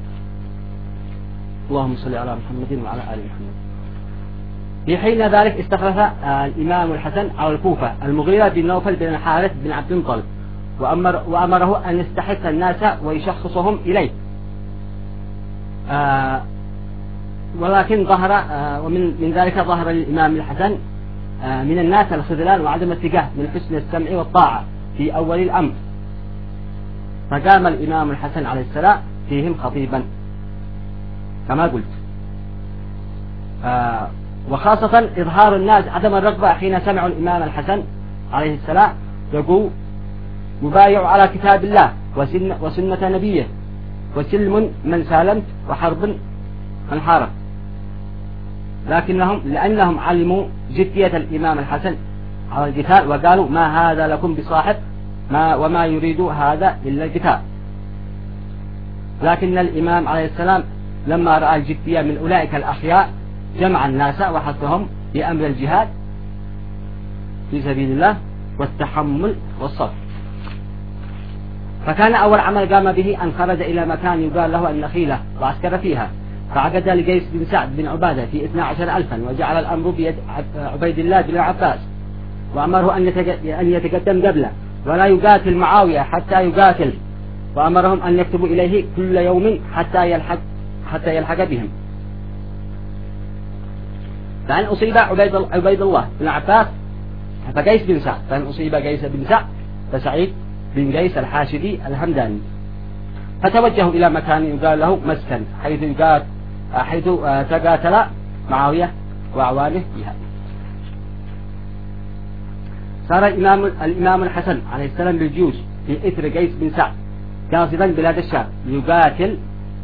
اللهم صل على محمد وعلى آل محمد. في حين ذلك استخلف آه الإمام الحسن على الكوفة المغيرة بن نوفل بن الحارث بن عبد المطلب وأمر وأمره أن يستحث الناس ويشخصهم إليه. آه ولكن ظهر آه ومن من ذلك ظهر الإمام الحسن آه من الناس الخذلان وعدم الاتجاه من حسن السمع والطاعة في أول الأمر فقام الإمام الحسن عليه السلام فيهم خطيبا كما قلت. آه وخاصة إظهار الناس عدم الرغبة حين سمعوا الإمام الحسن عليه السلام يقول مبايع على كتاب الله وسن وسنة نبيه وسلم من سالمت وحرب من حارب. لكنهم لأنهم علموا جدية الإمام الحسن على القتال وقالوا ما هذا لكم بصاحب ما وما يريد هذا إلا القتال. لكن الإمام عليه السلام لما رأى الجدية من أولئك الأخيار جمع الناس وحثهم بأمر الجهاد في سبيل الله والتحمل والصبر. فكان أول عمل قام به أن خرج إلى مكان يقال له النخيلة وعسكر فيها، فعقد لقيس بن سعد بن عبادة في اثني عشر ألفا، وجعل الأمر بيد عبيد الله بن عباس، وأمره أن يتقدم قبله ولا يقاتل معاوية حتى يقاتل، وأمرهم أن يكتبوا إليه كل يوم حتى يلحق حتى يلحق بهم. فأن أصيب عبيد عبيد الله بن عباس فقيس بن سعد، فأن أصيب قيس بن سعد فسعيد بن قيس الحاشدي الهمداني، فتوجهوا إلى مكان يقال له مسكن، حيث يقال حيث تقاتل معاوية وأعوانه فيها. صار الإمام الإمام الحسن عليه السلام بالجيوش في إثر قيس بن سعد قاصدا بلاد الشام ليقاتل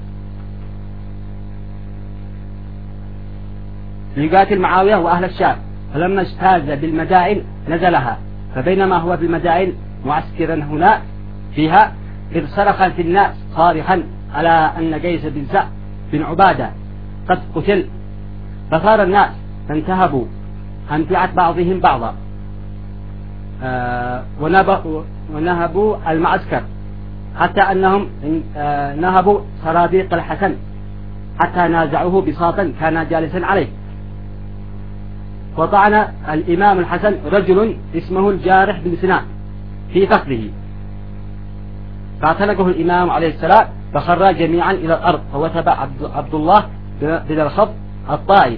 ليقاتل معاوية وأهل الشام، فلما اجتاز بالمدائن نزلها، فبينما هو في المدائن معسكرا هنا فيها إذ صرخت الناس صارخا على أن قيس بن سعد بن عبادة قد قتل، فصار الناس فانتهبوا أمتعة بعضهم بعضا آه ونهبوا المعسكر، حتى أنهم آه نهبوا سراديق الحسن حتى نازعوه بساطا كان جالسا عليه. وطعن الإمام الحسن رجل اسمه الجارح بن سنان في فخذه، فاعتنقه الإمام عليه السلام فخر جميعا إلى الأرض، فوثب عبد الله بن الخض الطائي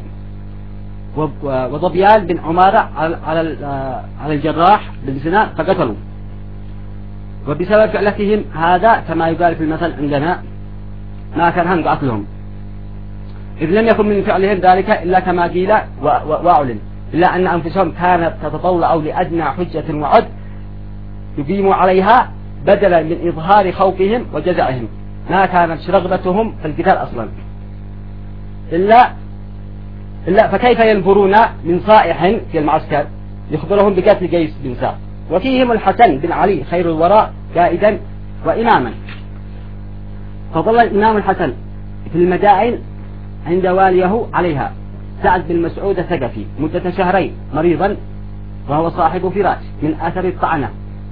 وضبيان بن عمارة على على الجراح بن سنان فقتلوا. وبسبب فعلتهم هذا كما يقال في المثل عندنا ما كان هم قتلهم، إذ لم يكن من فعلهم ذلك إلا كما قيل وأعلن، إلا أن أنفسهم كانت تتطوع لأدنى حجة وعد يقيموا عليها بدلا من إظهار خوفهم وجزعهم، ما كانت رغبتهم في القتال أصلا إلا إلا فكيف ينفرون من صائح في المعسكر يخبرهم بقتل قيس بن سعد، وفيهم الحسن بن علي خير الوراء قائدا وإماما. فظل الإمام الحسن في المدائن عند واليه عليها سعد بن مسعود الثقفي مدة شهرين مريضا، وهو صاحب فراش من أثر الطعنة.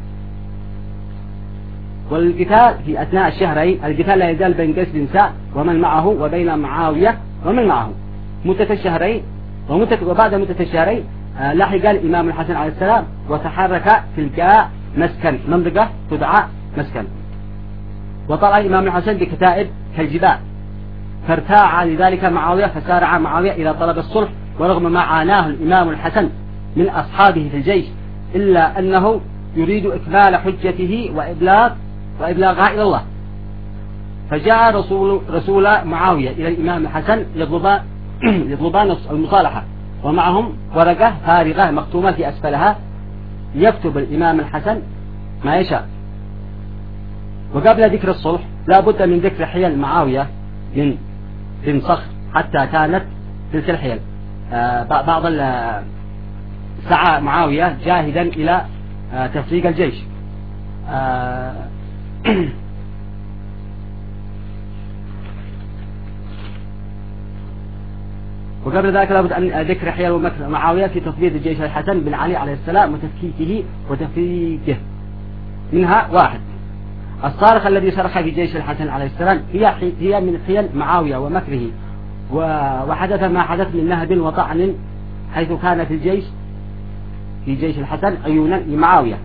والقتال في أثناء الشهرين القتال لا يزال بين قيس بن سعد ومن معه وبين معاوية ومن معه مدة الشهرين، وبعد مدة الشهرين لحق الإمام الحسن عليه السلام وتحرك تلقاء مسكن منطقة تدعى مسكن، وطلع الإمام الحسن بكتائب كالجبال، فارتاع لذلك معاوية فسارع معاوية إلى طلب الصلح، ورغم ما عاناه الإمام الحسن من أصحابه في الجيش إلا أنه يريد إكمال حجته وإبلاغ وإبلاغها إلى الله. فجاء رسول, رسول معاوية إلى الإمام الحسن يطلبان يطلبان المصالحة، ومعهم ورقة فارغة مختومة في أسفلها يكتب الإمام الحسن ما يشاء. وقبل ذكر الصلح لا بد من ذكر حيل معاوية من بن صخر، حتى كانت تلك الحيل آه بعض سعى معاوية جاهدا إلى آه تفريق الجيش. آه وقبل ذلك لابد أن ذكر حيل ومكر معاوية في تطبيق الجيش الحسن بن علي عليه السلام وتفكيكه وتفريقه. منها واحد، الصارخ الذي صرخ في جيش الحسن عليه السلام هي هي من حيل معاوية ومكره، وحدث ما حدث من نهب وطعن، حيث كان في الجيش في جيش الحسن عيونا لمعاوية.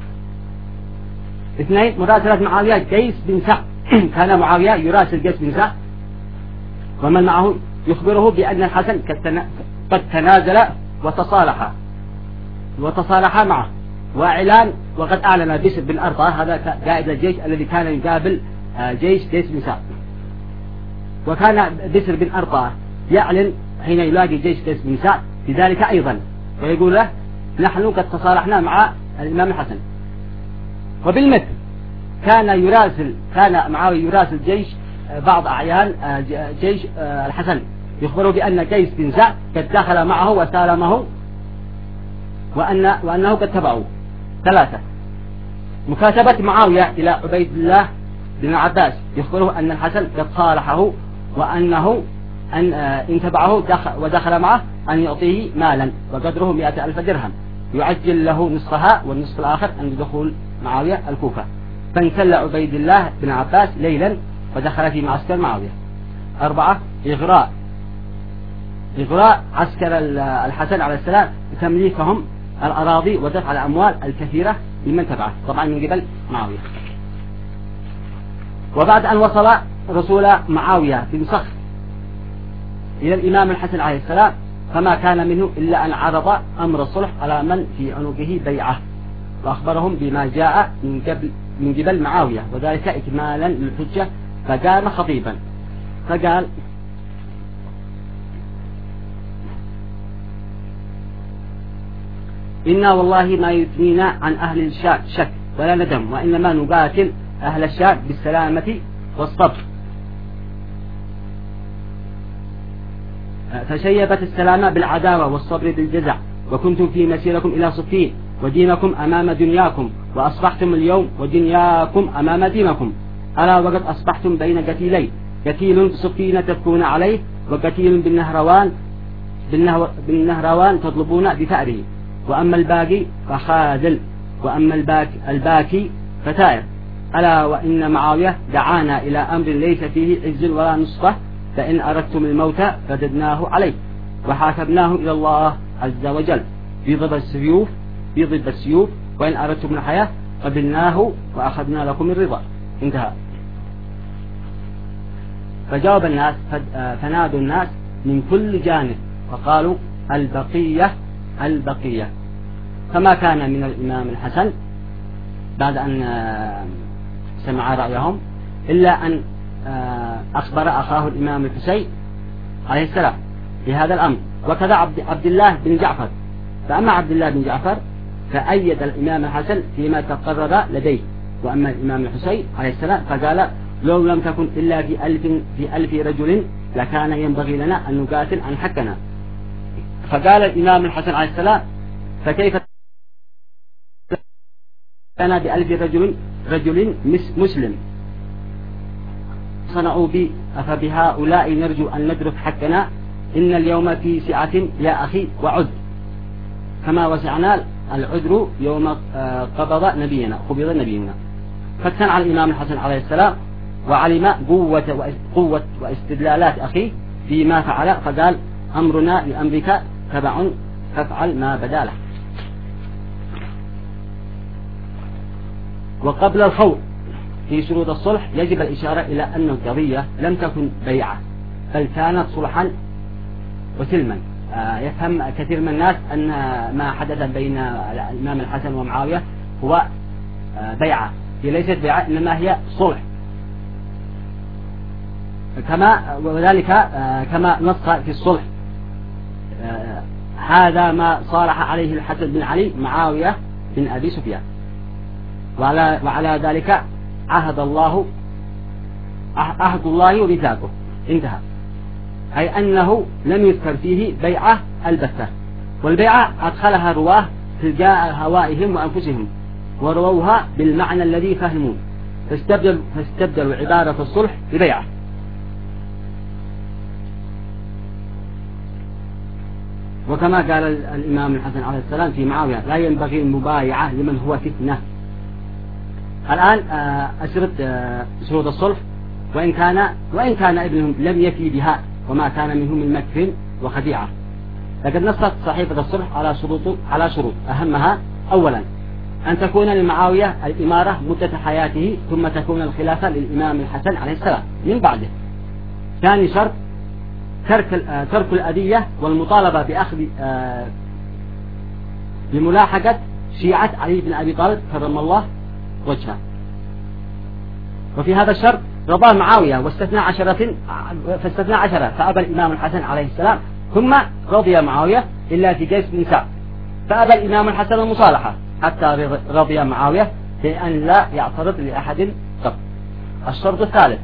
اثنين، مراسلة معاوية قيس بن سعد كان معاوية يراسل قيس بن سعد ومن معه يخبره بأن الحسن قد تنازل وتصالح وتصالح معه، وإعلان وقد أعلن بسر بن أرطاه هذا قائد الجيش الذي كان يقابل جيش قيس بن سعد. وكان بسر بن أرطاه يعلن حين يلاقي جيش قيس بن سعد بذلك أيضا، ويقول له نحن قد تصالحنا مع الإمام الحسن. وبالمثل كان يراسل كان معاوية يراسل جيش بعض أعيان جيش الحسن يخبره بأن قيس بن سعد قد دخل معه وسالمه وأن وأنه قد تبعه. ثلاثة، مكاتبة معاوية إلى عبيد الله بن عباس يخبره أن الحسن قد صالحه وأنه أن إن تبعه ودخل معه أن يعطيه مالا وقدره مئة ألف درهم يعجل له نصفها والنصف الآخر عند دخول معاوية الكوفة. فانسل عبيد الله بن عباس ليلا ودخل في معسكر معاوية. أربعة إغراء إغراء عسكر الحسن عليه السلام بتمليكهم الأراضي ودفع الأموال الكثيرة لمن تبعه، طبعا من قبل معاوية. وبعد أن وصل رسول معاوية بن صخر إلى الإمام الحسن عليه السلام فما كان منه إلا أن عرض أمر الصلح على من في عنقه بيعة، وأخبرهم بما جاء من قبل من قبل معاوية، وذلك إكمالا للحجة. فقام خطيبا فقال: إنا والله ما يثنينا عن أهل الشام شك ولا ندم، وإنما نقاتل أهل الشام بالسلامة والصبر. فشيبت السلامة بالعداوة والصبر بالجزع، وكنتم في مسيركم إلى صفين ودينكم أمام دنياكم، وأصبحتم اليوم ودنياكم أمام دينكم. ألا وقد أصبحتم بين قتيلين، قتيل صفين تبكون عليه، وقتيل بالنهروان بالنهروان تطلبون بثأره، وأما الباقي فخاذل، وأما الباكي, الباكي فتائر. ألا وإن معاوية دعانا إلى أمر ليس فيه عز ولا نصفة، فإن أردتم الموت فددناه عليه وحاسبناه إلى الله عز وجل بضرب السيوف بضرب السيوف، وإن أردتم الحياة قبلناه وأخذنا لكم الرضا. انتهى. فجاوب الناس فنادوا الناس من كل جانب فقالوا: البقية البقية. فما كان من الإمام الحسن بعد أن سمع رأيهم إلا أن أخبر أخاه الإمام الحسين عليه السلام بهذا الأمر، وكذا عبد الله بن جعفر. فأما عبد الله بن جعفر فأيد الإمام الحسن فيما تقرر لديه، وأما الإمام الحسين عليه السلام فقال: لو لم تكن إلا في ألف, في ألف رجل لكان ينبغي لنا أن نقاتل عن حقنا. فقال الإمام الحسن عليه السلام: فكيف كان بألف رجل رجل مسلم صنعوا بي، أفبهؤلاء نرجو أن ندرك حقنا؟ إن اليوم في سعة يا أخي وعد، كما وسعنا العذر يوم قبض نبينا قبض نبينا. فاقتنع الإمام الحسن عليه السلام وعلم قوة قوة واستدلالات أخيه فيما فعل، فقال: أمرنا لأمرك تبع فافعل ما بدا له. وقبل الخوض في شروط الصلح يجب الإشارة إلى أن القضية لم تكن بيعة، بل كانت صلحا وسلما. يفهم كثير من الناس أن ما حدث بين الإمام الحسن ومعاوية هو بيعة، هي ليست بيعة إنما هي صلح، كما وذلك كما نص في الصلح: هذا ما صالح عليه الحسن بن علي معاوية بن أبي سفيان، وعلى, وعلى ذلك عهد الله عهد الله وميثاقه. انتهى. أي أنه لم يذكر فيه بيعة البتة، والبيعة أدخلها رواه تلقاء هوائهم وأنفسهم ورووها بالمعنى الذي فهموه، فاستبدلوا, فاستبدلوا عبارة الصلح ببيعة. وكما قال الإمام الحسن عليه السلام في معاوية: لا ينبغي المبايعة لمن هو فتنة. الآن أشرت شروط الصلح، وإن كان وإن كان ابنهم لم يفي بها وما كان منه من مكر وخديعة، لقد نصت صحيفة الصلح على شروط على شروط أهمها: أولا أن تكون لمعاوية الإمارة مدة حياته، ثم تكون الخلافة للإمام الحسن عليه السلام من بعده. ثاني شرط ترك ترك الأذية والمطالبة بأخذ بملاحقة شيعة علي بن أبي طالب كرم الله وجهه. وفي هذا الشرط رضا معاوية واستثنى عشرة فاستثنى عشرة فأبى الإمام الحسن عليه السلام، ثم رضي معاوية إلا في قيس بن سعد، فأبى الإمام الحسن المصالحة حتى رضي معاوية بأن لا يعترض لأحد قط. الشرط الثالث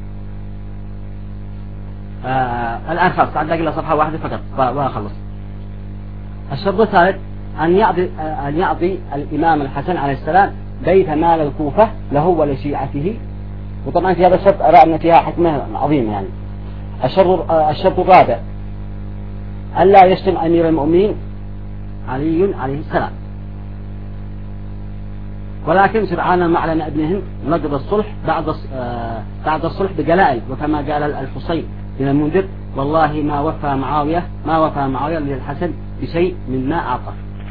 آه الآن خلاص عندك إلا صفحة واحدة فقط وأخلص. الشرط الثالث أن يعطي أن يعطي الإمام الحسن عليه السلام بيت مال الكوفة له ولشيعته. وطبعا في هذا الشرط أرى أن فيها حكمة عظيمة. يعني الشرط الشرط الرابع ألا يشتم أمير المؤمنين علي عليه السلام. ولكن سرعان ما أعلن ابنهم نقض الصلح بعد بعد الصلح بجلائل، وكما قال الحسين بن المنذر: والله ما وفى معاوية ما وفى معاوية للحسن بشيء مما أعطى.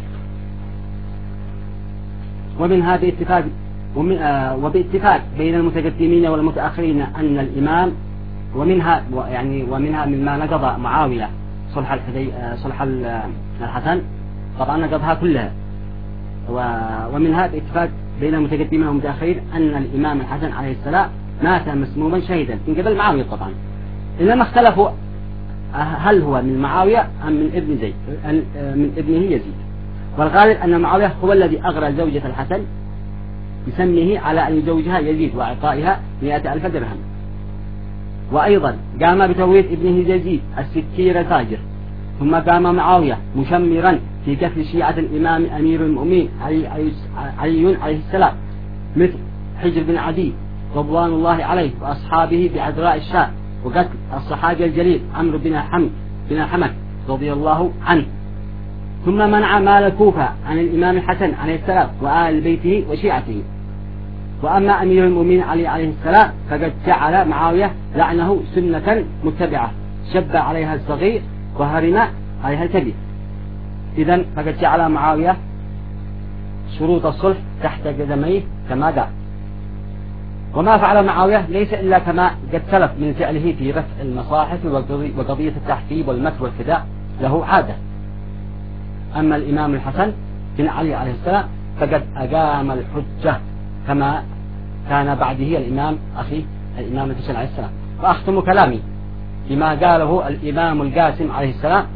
ومن هذا اتفاق وباتفاق بين المتقدمين والمتأخرين أن الإمام ومنها يعني ومنها مما نقض معاوية صلح الحدي صلح الحسن، طبعا نقضها كلها. ومن هذا اتفاق بين المتقدمين والمتأخرين أن الإمام الحسن عليه السلام مات مسموما شهيدا من قبل معاوية طبعا، إنما اختلفوا هل هو من معاوية أم من ابن زيد من ابنه يزيد. والغالب أن معاوية هو الذي أغرى زوجة الحسن بسمه على أن يزوجها يزيد وإعطائها مئة ألف درهم. وأيضا قام بتوريث ابنه يزيد السكير تاجر. ثم قام معاوية مشمرا في قتل شيعة الإمام أمير المؤمنين علي, علي عليه السلام مثل حجر بن عدي رضوان الله عليه وأصحابه بعذراء الشام، وقتل الصحابي الجليل عمرو بن حمد بن حمد رضي الله عنه. ثم منع مال الكوفة عن الإمام الحسن عليه السلام وآل بيته وشيعته. وأما أمير المؤمنين علي عليه السلام فقد جعل معاوية لعنه سنة متبعة شب عليها الصغير وهرم عليها الكبير. إذن فقد جعل معاوية شروط الصلح تحت قدميه كما قال. وما فعل معاوية ليس إلا كما قد سلف من فعله في رفع المصاحف وقضية التحكيم والمكر والخداع له عادة. أما الإمام الحسن بن علي عليه السلام فقد أقام الحجة كما كان بعده الإمام أخي الإمام الحسن عليه السلام. وأختم كلامي بما قاله الإمام القاسم عليه السلام: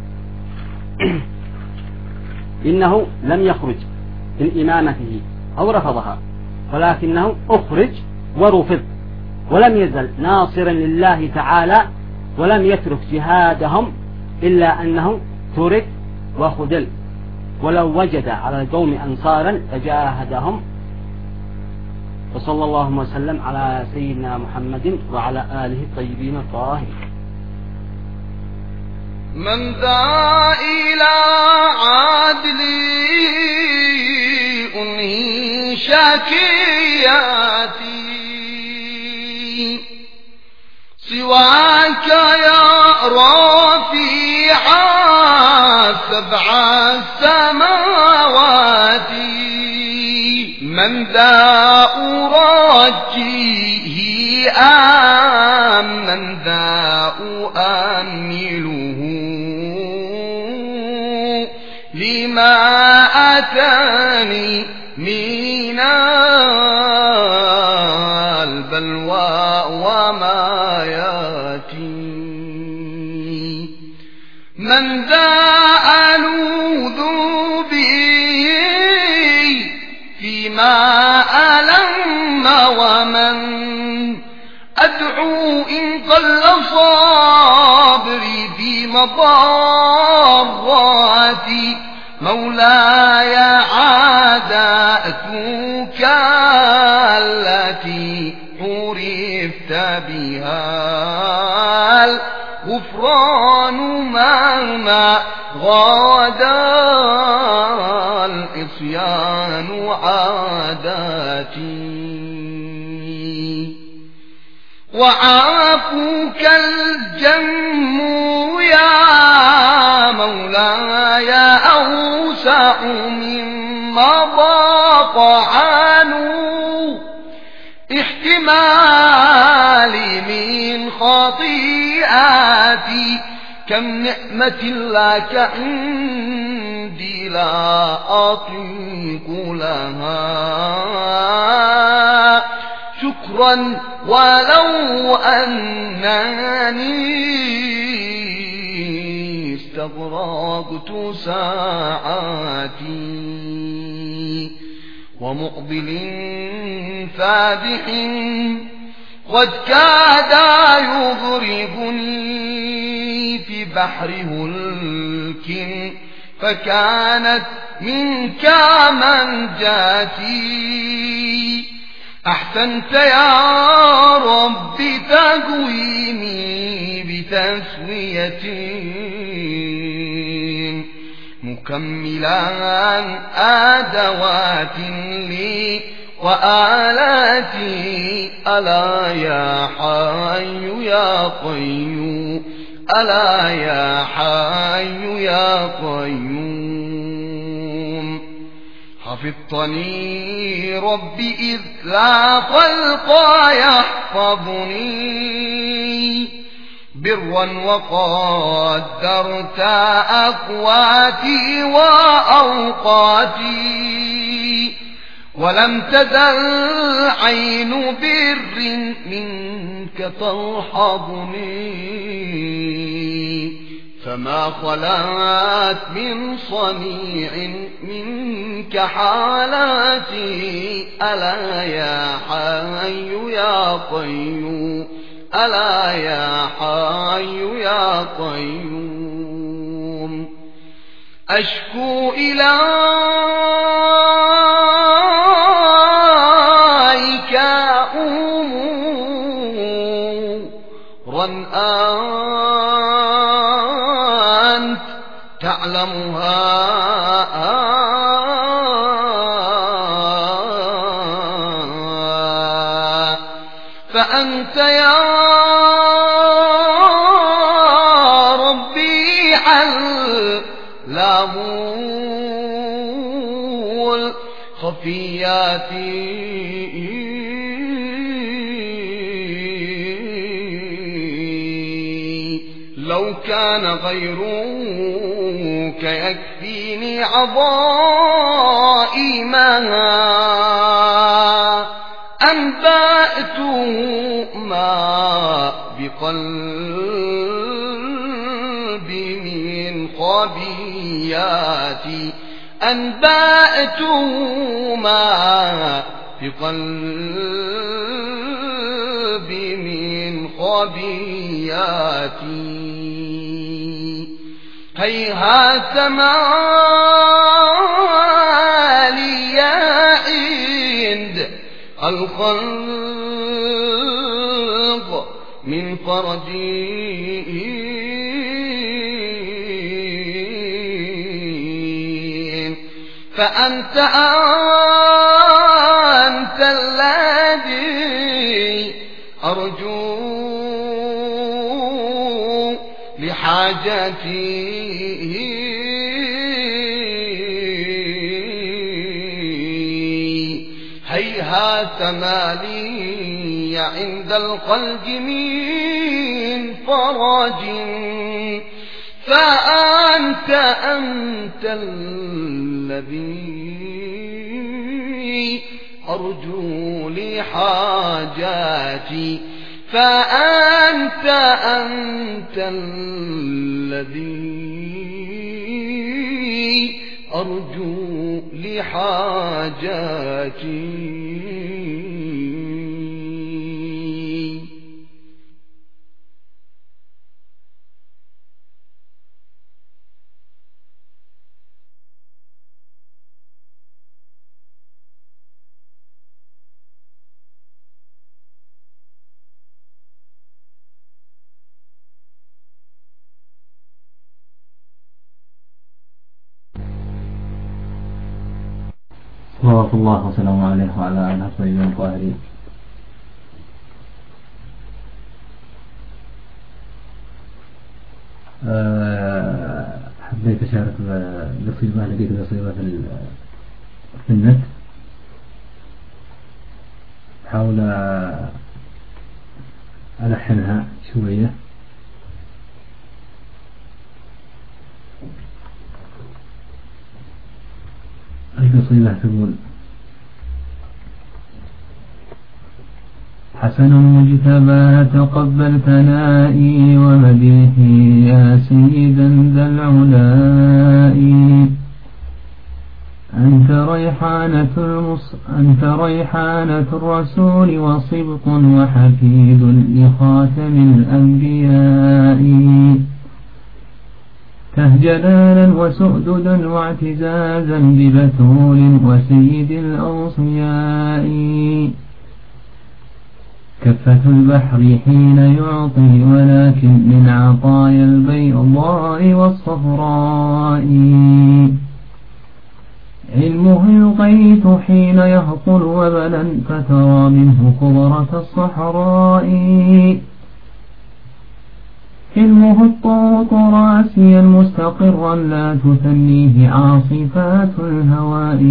إنه لم يخرج من إمامته أو رفضها، ولكنه أخرج ورفض، ولم يزل ناصرا لله تعالى، ولم يترك جهادهم إلا أنه ترك وخذل، ولو وجد على القوم أنصارا فجاهدهم. وصلى الله وسلم على سيدنا محمد وعلى آله الطيبين الطاهرين. من دعا إلى عدل أنهي شكياتي سواك يا رفيع سبع السماوات. من ذا أرجيه آم من ذا أؤمله لما أتاني من البلوى وما ياتي. من ذا ألوذ به فيما ألم ومن أدعو إن قل صابري في مضاراتي. مولاي عاداتك التي عرفت بها الغفران مهما غدا العصيان عاداتي. وعافوك الجم يا مولاي أوسع مما ضاق عنه احتمالي من خطيئاتي. كم نعمة لك عندي لا أطيق لها شكرا ولو أنني استغرقت ساعاتي. ومقبل فادح قد كاد يغرقني في بحر هلك فكانت منك منجاتي. أحسنت يا رب تقويمي بتسوية مكملا أدوات لي وآلاتي ألا يا حي يا قيوم ألا يا حي يا قيوم حفظتني ربي إذ لا خلق يحفظني برا وقدرت أقواتي وأوقاتي ولم تزل عين بر منك تلحظني فما خلات من صنيع منك حالاتي ألا يا حي يا قيوم ألا يا حي يا قيوم أشكو إليك أمورا أنت تعلمها فأنت يا ربي علام الخفيات لو كان غيرك يكفيني عظائمها أنبأت ما بقلبي من خبياتي أنبأت ما بقلبي من خبياتي هيهات ما لي عند الخلق من فرجي فأنت أنت الذي أرجو لحاجتي هيهات ما لي عند الخلق من فرج فأنت أنت الذي أرجو لحاجاتي فأنت أنت الذي أرجو لحاجاتي صلوات الله وسلامه عليه وعلى آله الطيبين الطاهرين. حبيت أشارك بقصيدة لقيت قصيدة في النت أحاول ألحنها شوية. القصيدة تقول: حسن مجتبى تقبل ثنائي ومديحي يا سيدا ذا العلاء، أنت ريحانة المص... أنت ريحانة الرسول وصبط وحفيد لخاتم الأنبياء، تهجلالا وسؤددا واعتزازا ببتول وسيد الأوصياء، كفة البحر حين يعطي ولكن من عطايا البيضاء والصفراء، علمه الغيث حين يهطل وبلا فترى منه خضرة الصحراء علمه الطوط راسيا مستقرا لا تثنيه عاصفات الهواء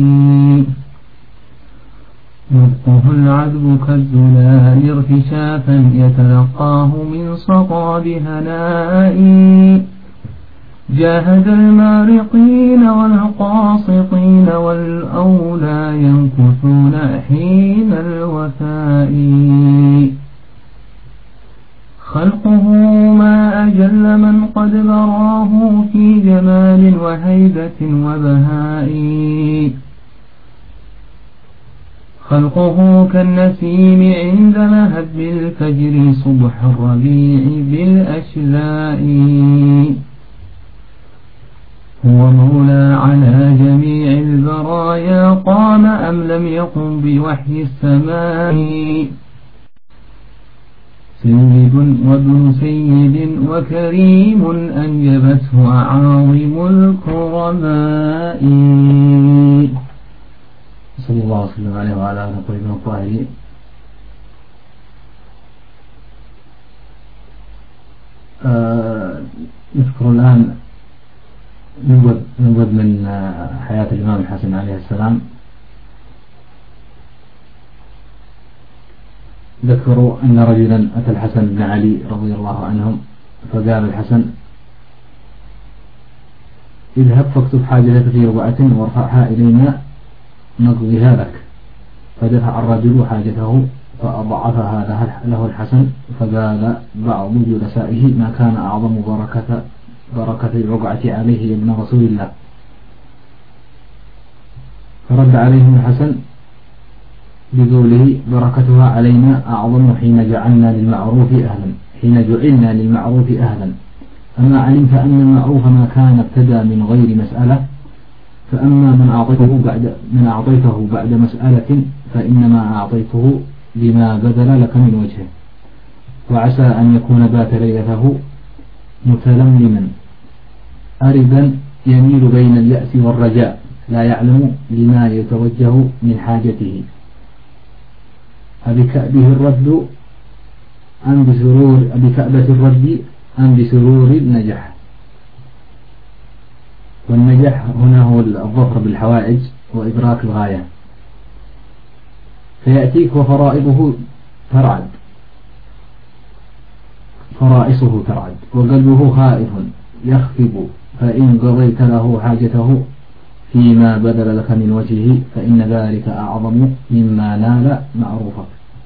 نطقه العذب كالزلال ارتشافا يتلقاه من صطاب هناء جاهد المارقين والقاسطين والأولى ينكثون حين الوفاء خلقه ما أجل من قد براه في جمال وهيبة وبهاء خلقه كالنسيم عند مهب الفجر صبح الربيع بالأشلاء هو مولى على جميع البرايا قام أم لم يقم بوحي السماء سيد وابن سيد وكريم أنجبته أعاظم الكرماء صلى الله وسلم عليه وعلى آله وصحبه الطاهرين. نذكر الآن ننبذ من حياة الإمام الحسن عليه السلام. ذكروا أن رجلا أتى الحسن بن علي رضي الله عنهم فقال الحسن اذهب فاكتب حاجتك في ربعة وارفعها إلينا نقضيها لك. فدفع الرجل حاجته فأضعفها له الحسن فقال بعض جلسائه ما كان أعظم بركة بركة الرقعة عليه ابن رسول الله. فرد عليهم الحسن بقوله بركتها علينا أعظم حين جعلنا للمعروف أهلا حين جعلنا للمعروف أهلا أما علمت أن المعروف ما كان ابتدى من غير مسألة فأما من أعطيته بعد من أعطيته بعد مسألة فإنما أعطيته بما بذل لك من وجهه وعسى أن يكون بات ليلته متلمما أردا يميل بين اليأس والرجاء لا يعلم لما يتوجه من حاجته أبكأبه الرد أم بسرور أبكأبة الرد أم بسرور النجاح. والنجاح هنا هو الظفر بالحوائج وإدراك الغاية. فيأتيك وفرائضه ترعد فرائصه ترعد وقلبه خائف يخفب فإن قضيت له حاجته فيما بذل لك من وجهه فإن ذلك أعظم مما نال معروفك.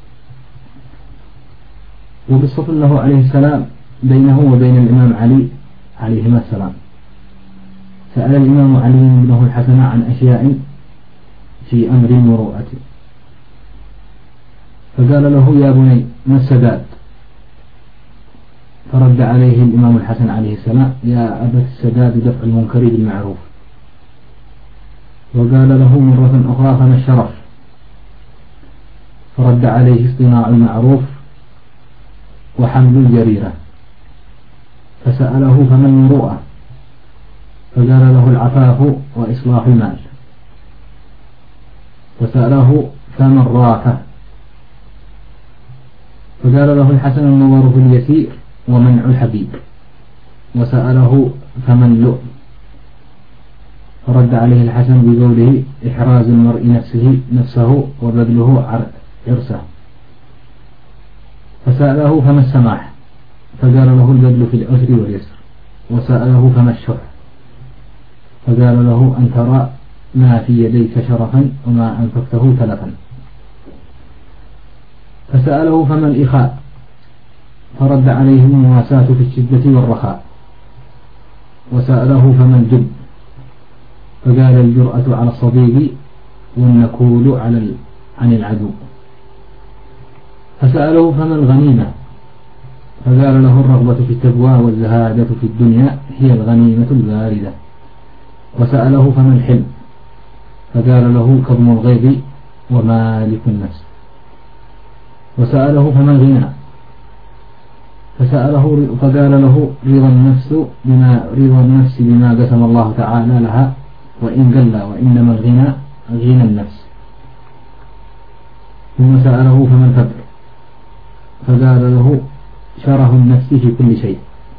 وقصة له عليه السلام بينه وبين الإمام علي عليهما السلام. سأل الإمام علي ابنه الحسن عن أشياء في أمر المروءة فقال له يا بني ما السداد؟ فرد عليه الإمام الحسن عليه السلام يا أبت السداد دفع المنكر بالمعروف. وقال له مرة أخرى فما الشرف؟ فرد عليه اصطناع المعروف وحمل الجريرة. فسأله فما المروءة؟ فقال له العفاف وإصلاح المال. وسأله فما الرافة؟ فقال له الحسن النظر في اليسير ومنع الحبيب. وسأله فما اللؤم؟ فرد عليه الحسن بقوله إحراز المرء نفسه نفسه وبذله عرسه. فسأله فما السماح؟ فقال له البذل في العسر واليسر. وسأله فما الشح؟ فقال له أن ترى ما في يديك شرفا وما أنفقته تلفا. فسأله فما الإخاء؟ فرد عليه المواساة في الشدة والرخاء. وسأله فما الجب؟ فقال الجرأة على الصديق والنكول على عن العدو. فسأله فما الغنيمة؟ فقال له الرغبة في التقوى والزهادة في الدنيا هي الغنيمة الباردة. وسأله فما الحلم؟ فقال له كظم الغيظ ومالك النفس. وسأله فما الغنى؟ فسأله فقال له رضا النفس بما رضا النفس بما قسم الله تعالى لها وإن قل وإنما الغنى غنى النفس. ثم سأله فما الفقر فقال له شره النفس في كل شيء.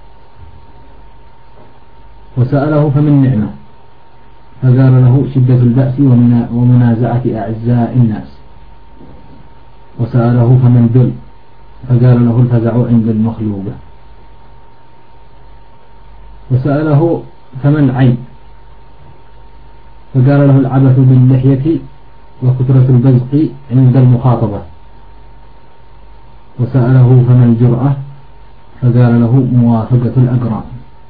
وسأله فما النعمة فقال له شدة البأس ومنازعة أعزاء الناس. وسأله فما الذل فقال له الفزع عند المخلوقة. وسأله فما العيب فقال له العبث باللحية وكثرة البزق عند المخاطبة. وسأله فما الجرأة فقال له موافقة الأقران.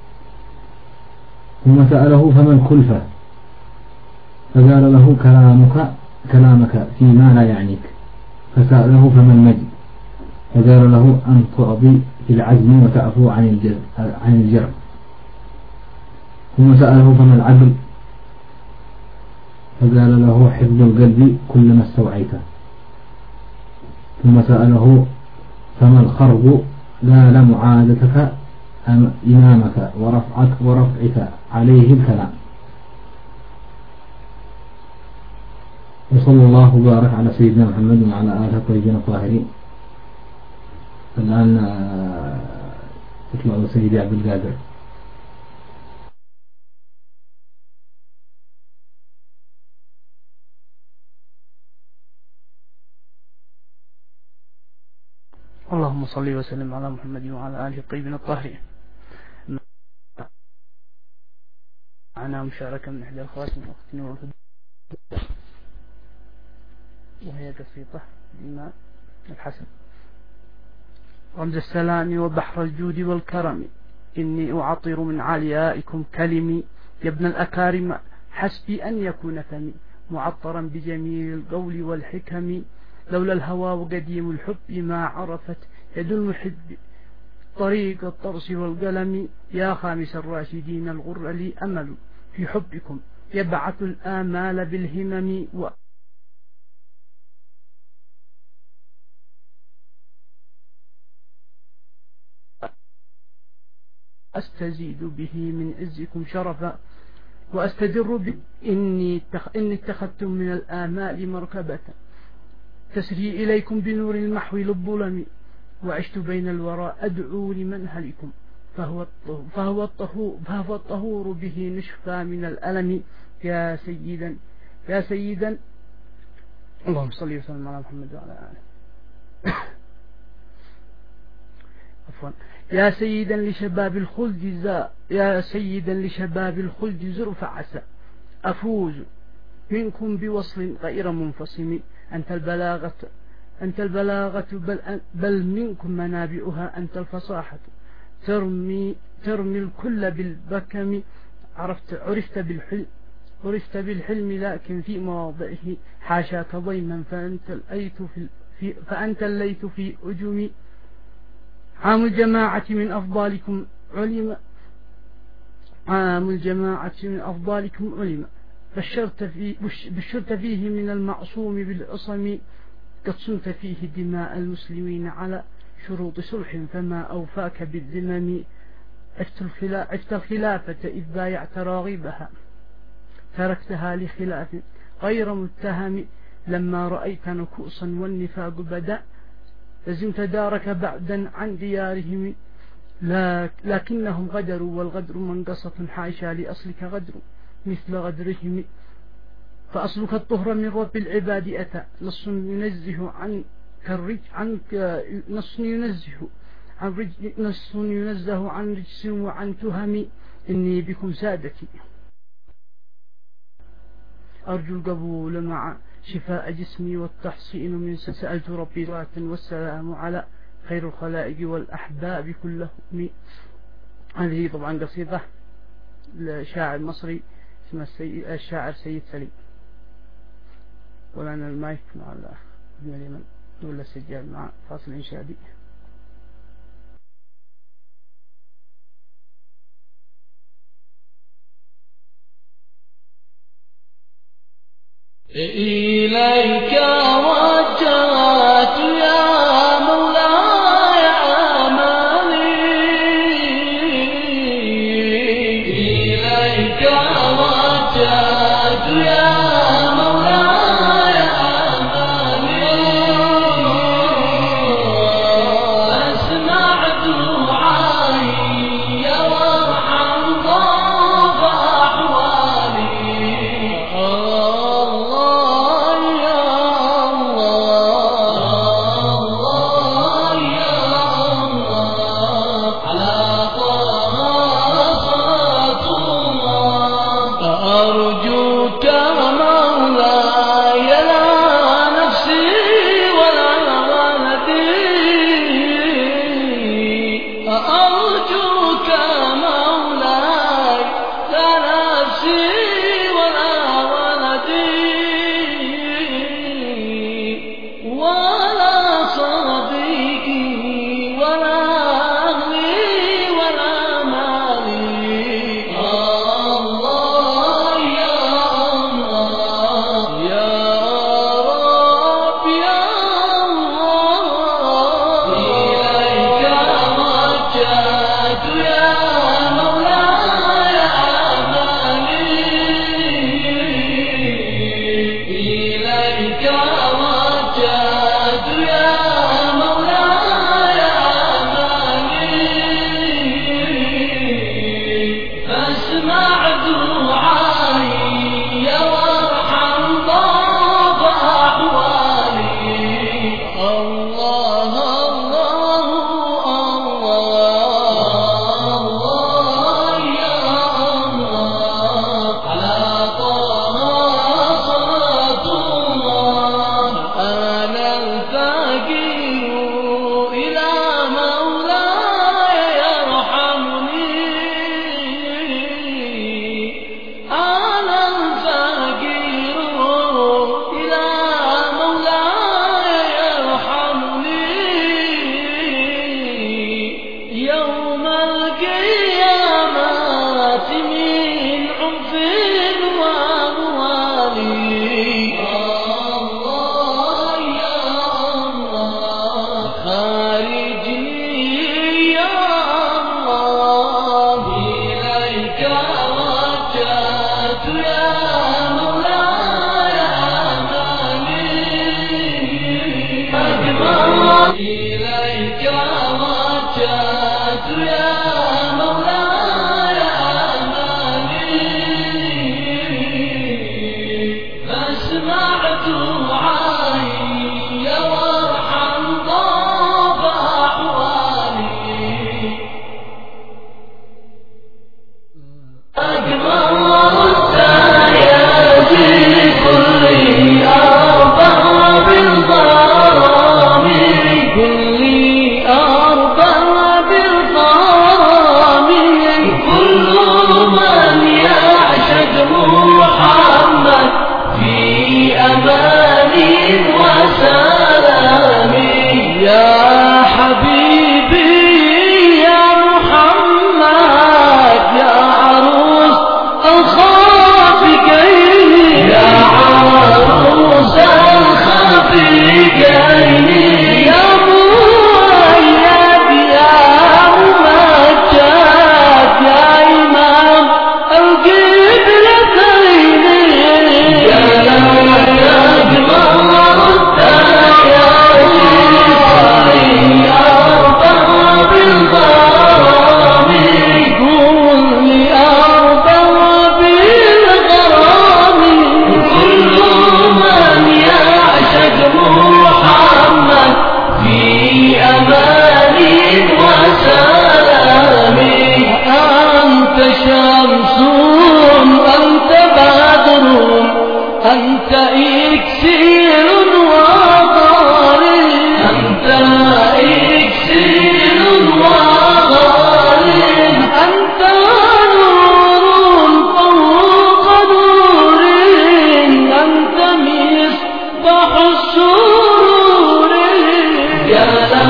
ثم سأله فما الكلفة فقال له كلامك كلامك فيما لا يعنيك. فسأله فما المجد فقال له أن تؤضي في العزم وتعفو عن الجرم. ثم سأله فما العدل فقال له حفظ القلب كلما استوعيته. ثم سأله فما الخرب قال معادتك إمامك ورفعك ورفعك عليه الكلام. وصلى الله وبارك على سيدنا محمد وعلى آله الطيبين الطاهرين. الآن يطلع سيدي عبد القادر. اللهم صل وسلم على محمد وعلى آله الطيبين الطاهرين. معنا مشاركة من إحدى الخواتم أختنا والهدى، وهي قصيدة الإمام الحسن. رمز السلام وبحر الجود والكرم، إني أعطر من عليائكم كلمي. يا ابن الأكارم حسبي أن يكون فمي معطرا بجميل القول والحكم. لولا الهوى وقديم الحب ما عرفت يد المحب طريق الطرس والقلم. يا خامس الراشدين الغر لي أمل في حبكم يبعث الآمال بالهمم. و أستزيد به من عزكم شرفا وأستدر به. إني إني اتخذتم من الآمال مركبة تسري إليكم بنور المحو للظلم. وعشت بين الوراء أدعو لمنهلكم فهو الطهور, فهو الطهور, فهو الطهور به نشفى من الألم. يا سيدا يا سيدا اللهم صل وسلم على محمد وعلى آله. عفوا. يا سيدا لشباب الخلد زا يا سيدا لشباب الخلد زر فعسى أفوز منكم بوصل غير منفصم. أنت البلاغة أنت البلاغة بل, بل منكم منابئها. أنت الفصاحة ترمي ترمي الكل بالبكم. عرفت عرفت بالحلم عرفت بالحلم لكن في مواضعه حاشاك ضيما. فأنت الليث في, في فأنت الليث في أجم. عام الجماعة من أفضالكم علم عام الجماعة من أفضالكم علم. بشرت, في بشرت فيه من المعصوم بالعصم. قد صنت فيه دماء المسلمين على شروط صلح فما أوفاك بالذمم. عفت الخلافة إذ بايعت راغبها تركتها لخلاف غير متهم. لما رأيت نكوصا والنفاق بدأ لزمت دارك بعدا عن ديارهم. لكنهم غدروا والغدر منقصة حاشا لأصلك غدر مثل غدرهم. فأصلك الطهر من رب العباد أتى نص ينزه عن كالرج عنك نص ينزه عن رج نص ينزه عن رجس وعن تهم. إني بكم سادتي أرجو القبول مع شفاء جسمي والتحصين من سألت ربي صلاة والسلام على خير الخلائق والأحباب كلهم. هذه طبعا قصيدة لشاعر مصري اسمه الشاعر سيد سليم. ولنا المايك مع الأخ ابن اليمن ولا السجاد مع فاصل إنشادي. إليك وجهت يا مولاي آمالي. إليك وجهت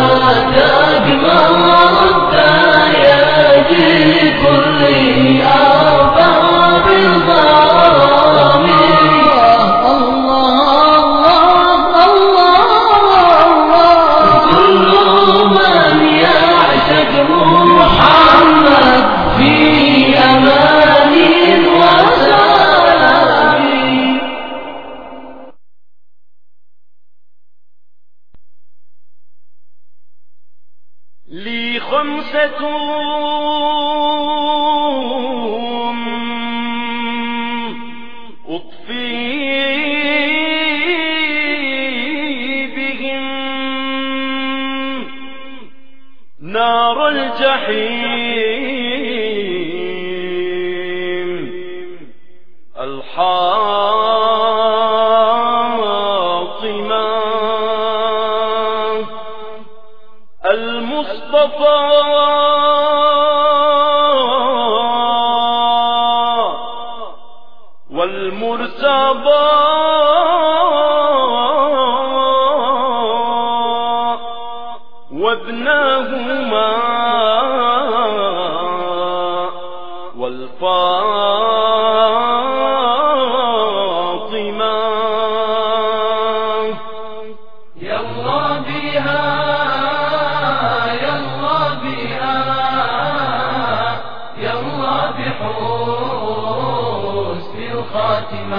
تاج مرد يجي كل أرباب الغرام الله الله الله كل من يعشق محمد في أمان وسلام. لي خمسة أطفي بهم نار الجحيم الحاطمة المصطفى والمرتضى وابناهما والفاطمة يلا بها يلا بها يلا بحسن الخاتمة.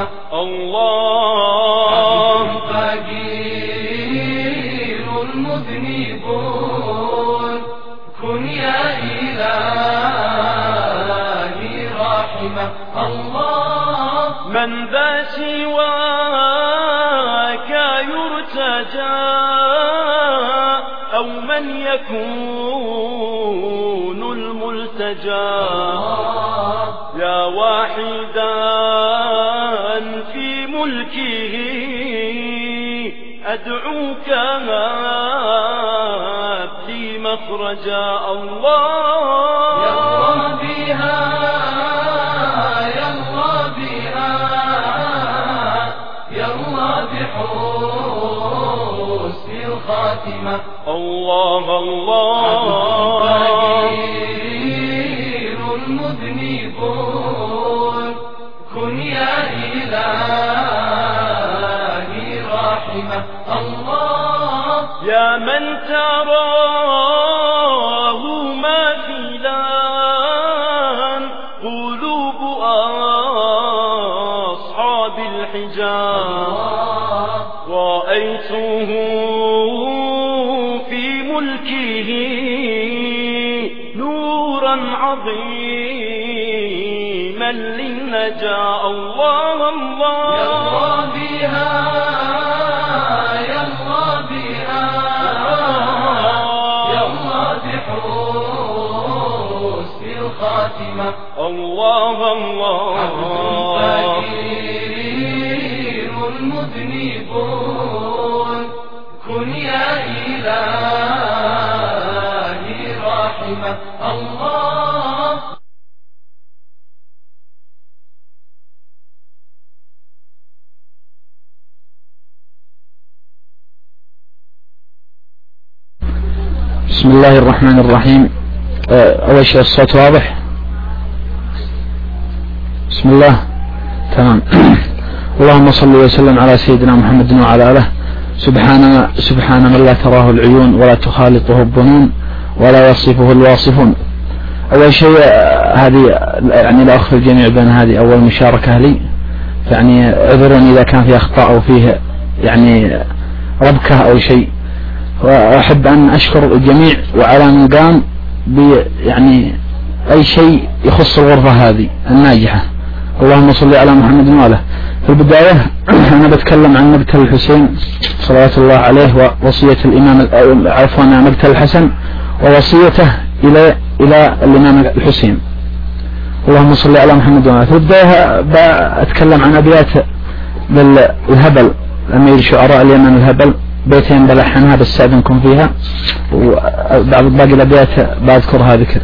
الله فقير المذنبون كن يا إلهي رحمة. الله من ذا سواك يرتجى أو من يكون الملتجى يا واحدا في ملكه أدعوك هب لي مخرجا. الله يلا بها يلا بها يلا بحسن الخاتمة. الله الله فقير المذنبون كن يا إلهي رحمة. الله يا من تراه ما في لان قلوب أصحاب الحجاب رأيته في ملكه نورا عظيما للنجاة. الله الله يلا بها يلا بها يلا بحسن الخاتمة. الله الله فقير المذنبون كن يا إلهي رحمة. الله بسم الله الرحمن الرحيم. أول شيء الصوت واضح؟ بسم الله تمام. اللهم صل وسلم على سيدنا محمد وعلى آله. سبحان سبحان من لا تراه العيون ولا تخالطه الظنون ولا يصفه الواصفون. أول شيء هذه يعني لا أخفي الجميع بأن هذه أول مشاركة لي، يعني عذرني إذا كان في أخطاء أو فيه يعني ربكة أو شيء. وأحب أن أشكر الجميع وعلى من قام يعني أي شيء يخص الغرفة هذه الناجحة. اللهم صل على محمد وآله. في البداية أنا بتكلم عن مقتل الحسين صلوات الله عليه ووصية الإمام عفوا مقتل الحسن ووصيته إلى إلى الإمام الحسين. اللهم صل على محمد وآله. في البداية بتكلم عن أبيات للهبل أمير شعراء اليمن الهبل، بيتين بلحنها بستأذنكم فيها، وبعض باقي الأبيات بذكرها ذكر.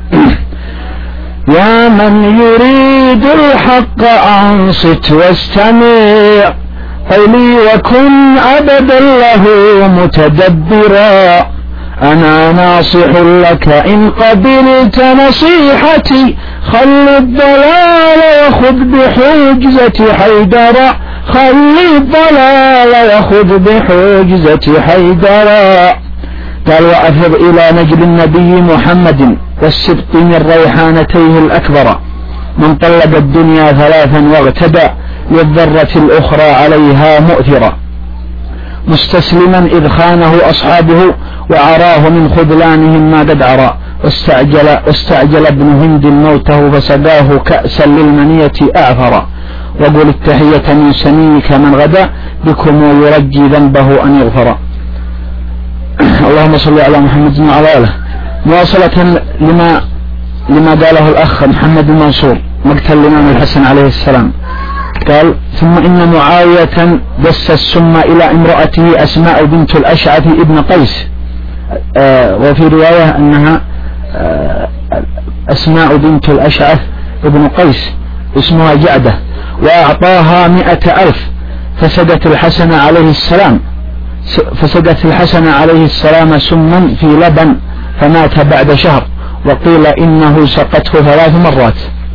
يا من يريد الحق أنصت واستمع قولي وكن أبدا له متدبرا. أنا ناصح لك إن قبلت نصيحتي، خل الضلال وخذ بحجزة حيدر، خل الضلال وخذ بحجزة حيدر. قال وأفض إلى نجل النبي محمد والسبط من ريحانتيه الأكبر، من طلب الدنيا ثلاثا واغتدى للذرة الأخرى عليها مؤثرا، مستسلما إذ خانه أصحابه وعراه من خذلانهم ما قد عرى، واستعجل, واستعجل ابن هند موته فسقاه كأسا للمنية أعفرا، وقل التحية من سنيك من غدا بكم يرجي ذنبه أن يغفر. اللهم صل على محمد وعلى آله. مواصلة لما لما قاله الأخ محمد المنصور مقتل الإمام الحسن عليه السلام، قال ثم إن معاوية دس السم إلى امرأته أسماء بنت الأشعث ابن قيس، آه وفي رواية أنها آه أسماء بنت الأشعث ابن قيس اسمها جعدة، وأعطاها مئة ألف، فسدت الحسن عليه السلام فسدت الحسن عليه السلام سما في لبن فمات بعد شهر، وقيل إنه سقته ثلاث مرات.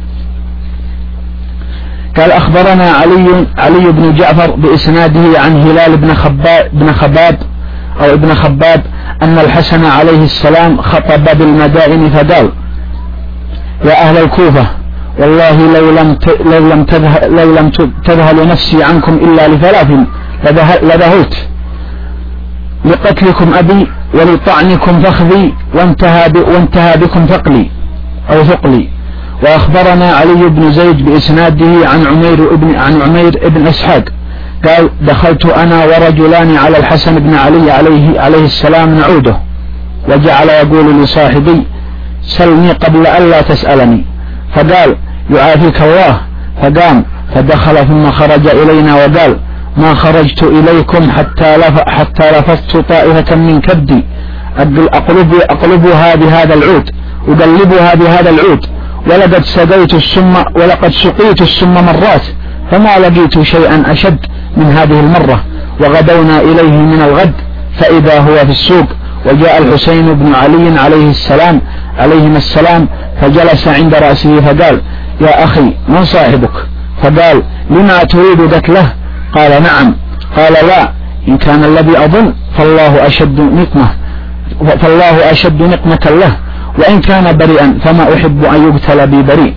قال أخبرنا علي علي بن جعفر بإسناده عن هلال بن خباب بن خباب أو ابن خباب أن الحسن عليه السلام خطب بالمدائن فقال يا أهل الكوفة والله لو لم لو لم تذهل لو لم تذهل نفسي عنكم إلا لثلاث لذهلت، لقتلكم أبي ولطعنكم فخذي وانتهى وانتهى بكم ثقلي أو ثقلي. وأخبرنا علي بن زيد بإسناده عن عمير ابن عن عمير ابن إسحاق قال دخلت أنا ورجلان على الحسن بن علي عليه عليه السلام نعوده، وجعل يقول لصاحبي سلني قبل ألا تسألني، فقال يعافيك الله، فقام فدخل ثم خرج إلينا وقال ما خرجت إليكم حتى لف حتى لفظت طائفة من كبدي أقلب أقلبها بهذا العود أقلبها بهذا العود، ولقد سقيت السم ولقد سقيت السم مرات فما لقيت شيئا أشد من هذه المرة. وغدونا إليه من الغد فإذا هو في السوق، وجاء الحسين بن علي عليه السلام عليهما السلام فجلس عند رأسه فقال يا أخي من صاحبك؟ فقال لما تريد قتله؟ قال نعم. قال لا، إن كان الذي أظن فالله أشد نقمة فالله أشد نقمة له، وإن كان بريئا فما أحب أن يقتل بي بريء.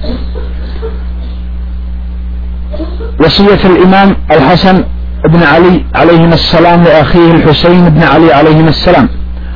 وصية الإمام الحسن بن علي عليهما السلام لأخيه الحسين بن علي عليهما السلام.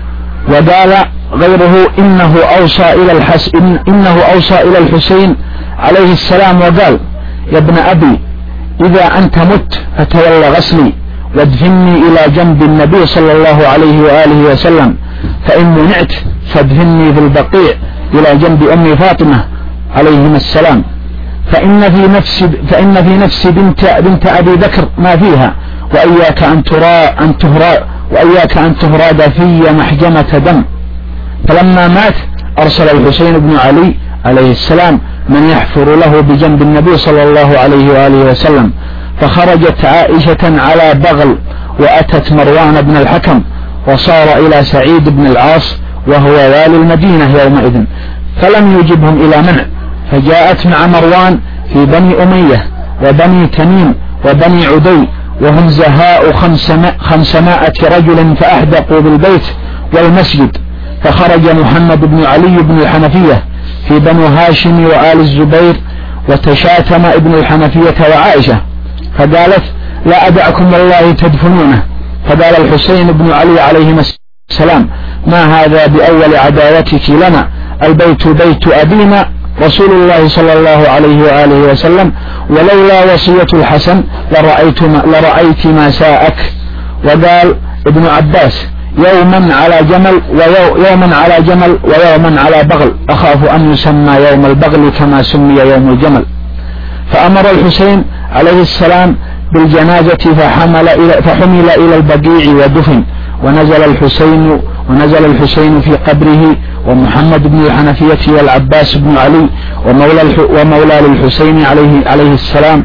وقال غيره إنه أوصى إلى الحسن إنه أوصى إلى الحسين عليه السلام وقال يا ابن أبي إذا أنت مت فتولى غسلي وادفني إلى جنب النبي صلى الله عليه وآله وسلم، فإن منعت فادفني في البقيع إلى جنب أم فاطمة عليهما السلام، فإن في نفس فإن في نفس بنت بنت أبي بكر ما فيها، وإياك أن ترى أن تهرى وإياك أن تهراد في محجمة دم. فلما مات أرسل الحسين بن علي عليه السلام من يحفر له بجنب النبي صلى الله عليه وآله وسلم، فخرجت عائشة على بغل وأتت مروان بن الحكم، وصار إلى سعيد بن العاص وهو والي المدينة يومئذ، فلم يجبهم إلى منع، فجاءت مع مروان في بني أمية وبني تميم وبني عدي، وهم زهاء خمسمائة رجل، فأحدقوا بالبيت والمسجد. فخرج محمد بن علي بن الحنفية في بنو هاشم وآل الزبير، وتشاتم ابن الحنفية وعائشة، فقالت لا أدعكم والله تدفنونه. فقال الحسين بن علي عليه السلام ما هذا بأول عداوتك لنا، البيت بيت أبينا رسول الله صلى الله عليه وآله وسلم، ولولا وصية الحسن لرأيت ما, لرأيت ما ساءك. وقال ابن عباس يوما على جمل ويوما على جمل ويوما على بغل، أخاف أن يسمى يوم البغل كما سمي يوم الجمل. فأمر الحسين عليه السلام بالجنازة فحمل إلى, فحمل إلى البقيع ودفن، ونزل الحسين ونزل الحسين في قبره، ومحمد بن الحنفية والعباس بن علي ومولى, ومولى للحسين عليه, عليه السلام،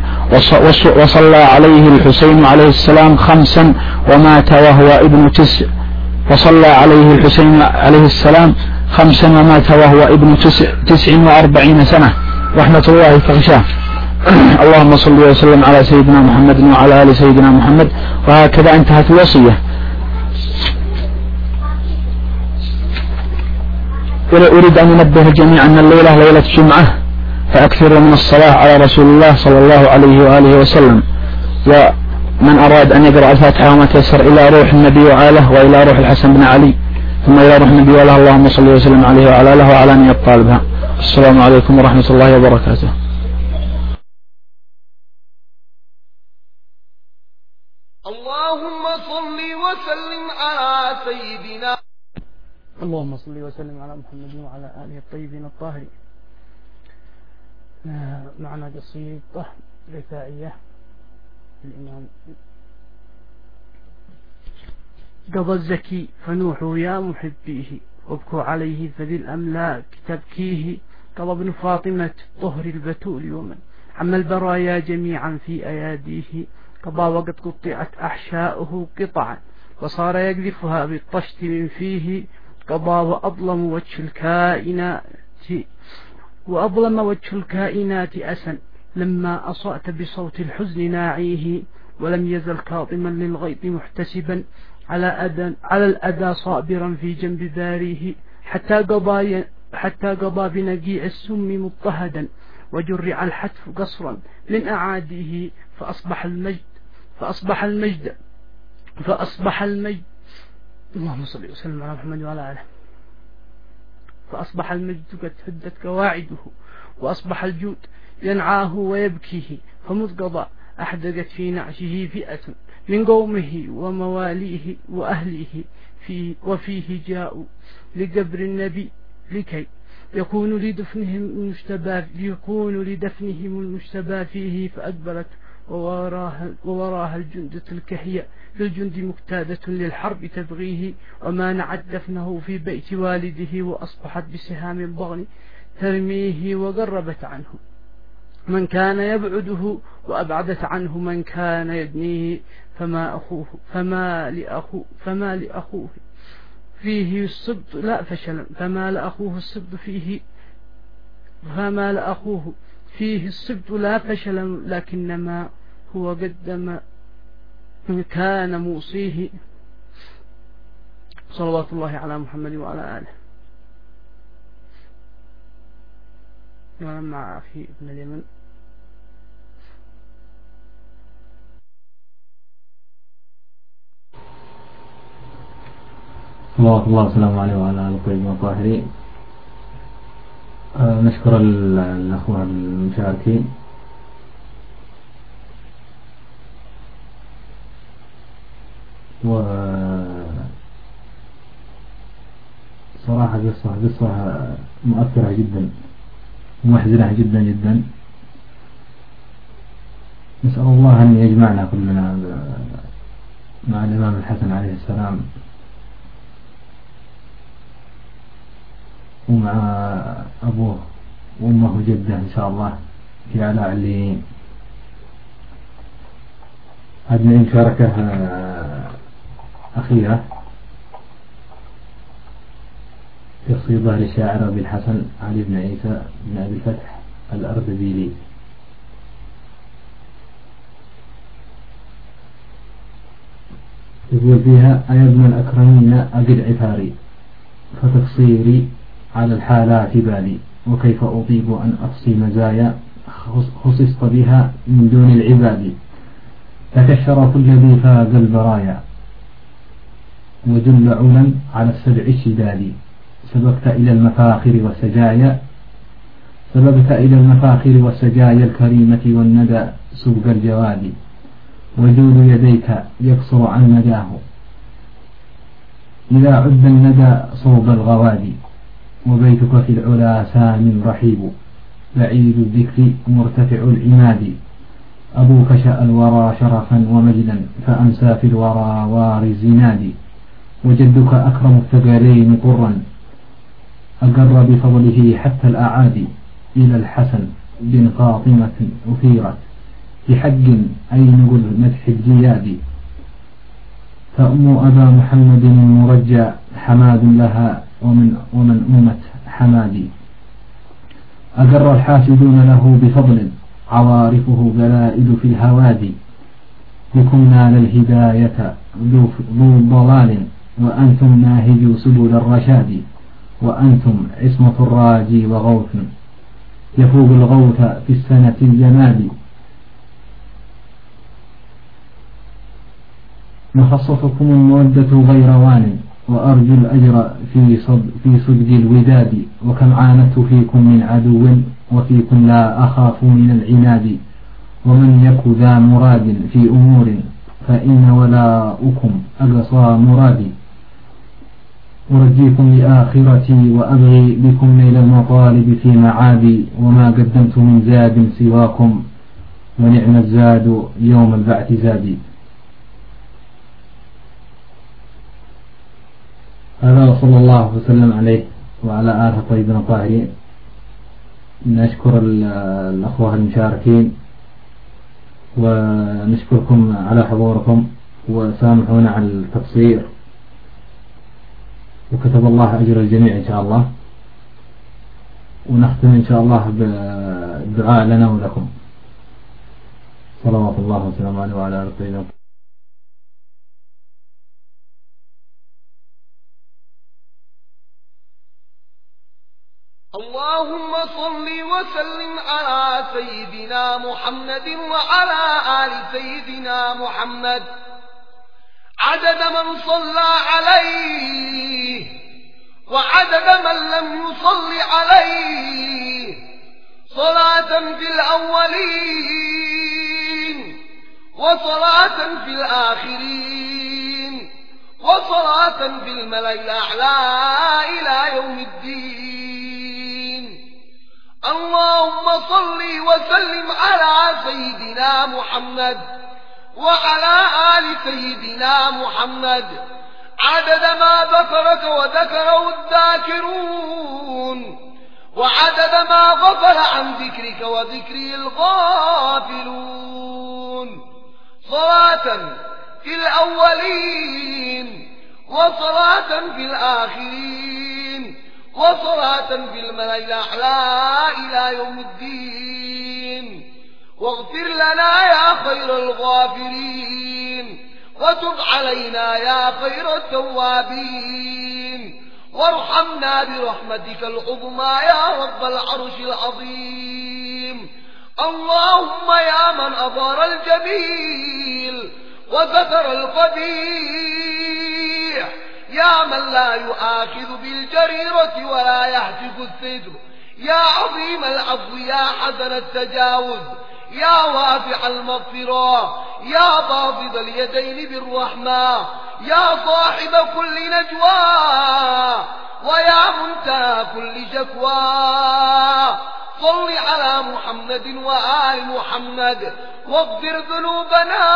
وصلى عليه الحسين عليه السلام خمسا، ومات وهو ابن تسع وصلى عليه الحسين عليه السلام خمسا ومات وهو ابن تسع وأربعين سنة رحمة الله تغشاه. اللهم صل وسلم على سيدنا محمد وعلى آل سيدنا محمد. وهكذا انتهت الوصية. أريد أن أنبه الجميع أن الليلة ليلة الجمعة، فأكثر من الصلاة على رسول الله صلى الله عليه وآله وسلم. ومن أراد أن يقرأ الفاتحة وما تيسر إلى روح النبي وآله وإلى روح الحسن بن علي ثم إلى روح النبي وآله. اللهم صل وسلم عليه وعلى آله وعلى أن يطالبها. السلام عليكم ورحمة الله وبركاته. اللهم صل وسلم على سيدنا اللهم صل وسلم على محمد وعلى آله الطيبين الطاهرين. معنا قصيدة رثائية الإمام قضى الزكي فنوحوا يا محبيه وابكوا عليه فذي الأملاك تبكيه. قضى ابن فاطمة طهر البتول ومن عم البرايا جميعا في أياديه. قضى وقد قطعت أحشاؤه قطعا وصار يقذفها بالطشت من فيه. قضى وأظلم وجه الكائنات وأظلم وجه الكائنات أسا لما أصأت بصوت الحزن ناعيه. ولم يزل كاظما للغيظ محتسبا على أدى على الأذى صابرا في جنب باريه. حتى قضى حتى قضى بنقيع السم مضطهدا وجرع الحتف قصرا من أعاديه. فأصبح المجد فأصبح المجد فأصبح المجد اللهم صل وسلم على محمد وعلى آله. فأصبح المجد قد هدت قواعده وأصبح الجود ينعاه ويبكيه. فمذ قضى أحدقت في نعشه فئة من قومه ومواليه وأهله فيه وفيه جاءوا لقبر النبي لكي يكون لدفنهم المشتبى يكون لدفنهم المشتبى فيه. فأقبلت ووراها, ووراها الجند تلك هي للجند مكتادة للحرب تبغيه. وما نعت دفنه في بيت والده وأصبحت بسهام الضغن ترميه. وقربت عنه من كان يبعده وأبعدت عنه من كان يدنيه. فما أخوه فما لأخوه فما لأخوه فيه الصبط لا فشلا فما لأخوه الصبط فيه فما لأخوه فيه الصبط لا فشلا لكنما هو قدم كان موصيه. صلوات الله على محمد وعلى آله. مع أخي ابن اليمن. صلوات الله وسلامه عليه وعلى آله الطيبين الطاهرين. أه نشكر الأخوة المشاركين. و صراحة قصة قصة مؤثرة جدا ومحزنة جدا جدا. نسأل الله أن يجمعنا كلنا مع الإمام الحسن عليه السلام ومع أبوه وأمه جده إن شاء الله في أعلى عليين. هذه مشاركة أخيرة قصيدة لشاعر أبي الحسن علي بن عيسى بن أبي الفتح الأردبيلي. يقول فيها: أيا ابن الأكرمين أقل عثاري فتقصيري على الحالات بالي وكيف أطيب أن أفصي مزايا خصصت بها من دون العباد. لك الشرف الذي فاق البرايا وجل علا على السبع الشداد. سبقت إلى المفاخر والسجايا سبقت إلى المفاخر والسجايا الكريمة والندى سبق الجواد. وجود يديك يقصر عن مداه إذا عد الندى صوب الغواد. وبيتك في العلا سام رحيب بعيد الذكر مرتفع العماد. أبوك شاء الورى شرفا ومجدا فأمسى في الورى وار الزناد. وجدك أكرم الثقلين قرا أقر بفضله حتى الأعادي. إلى الحسن بن فاطمة أثيرت بحق أي نقول مدح الجياد. فأم أبا محمد المرجى حماد لها ومن, ومن أمة حمادي. أقر الحاسدون له بفضل عوارفه جلائد في الهوادي. بكم نال الهداية ذو ضلال وأنتم ناهجوا سبل الرشاد. وأنتم عصمة الراجي وغوث يفوق الغوث في السنة الجماد. مخصصكم المودة غير وان وأرجو الأجر في صد في صدق الوداد. وكم عانت فيكم من عدو وفيكم لا أخاف من العناد. ومن يك ذا مراد في أمور فإن ولاؤكم أقصى مرادي. أرجيكم لآخرتي وأبغي بكم نيل المطالب في معادي. وما قدمت من زاد سواكم ونعم الزاد يوم البعث زادي. هذا صلى الله وسلم عليه وعلى آله الطيبين الطاهرين. نشكر الأخوة المشاركين ونشكركم على حضوركم وسامحونا على التقصير، وكتب الله أجر الجميع إن شاء الله. ونختم إن شاء الله بالدعاء لنا ولكم. صلوات الله وسلامه عليه وعلى آله الطيبين. اللهم صل وسلم على سيدنا محمد وعلى آل سيدنا محمد عدد من صلى عليه وعدد من لم يصل عليه، صلاة في الأولين وصلاة في الآخرين وصلاة في الملأ الأعلى إلى يوم الدين. اللهم صل وسلم على سيدنا محمد وعلى آل سيدنا محمد عدد ما ذكرك وذكره الذاكرون وعدد ما غفل عن ذكرك وذكره الغافلون، صلاة في الأولين وصلاة في الآخرين وصلاة في الملأ الأعلى إلى يوم الدين. واغفر لنا يا خير الغافرين وتب علينا يا خير التوابين، وارحمنا برحمتك العظمى يا رب العرش العظيم. اللهم يا من أظهر الجميل وستر القبيح، يا من لا يؤاخذ بالجريرة ولا يهتك الستر، يا عظيم العفو يا حسن التجاوز، يا واسع المغفرة، يا باسط اليدين بالرحمة، يا صاحب كل نجوى ويا منتهى كل شكوى. صل على محمد وآل محمد واغفر ذنوبنا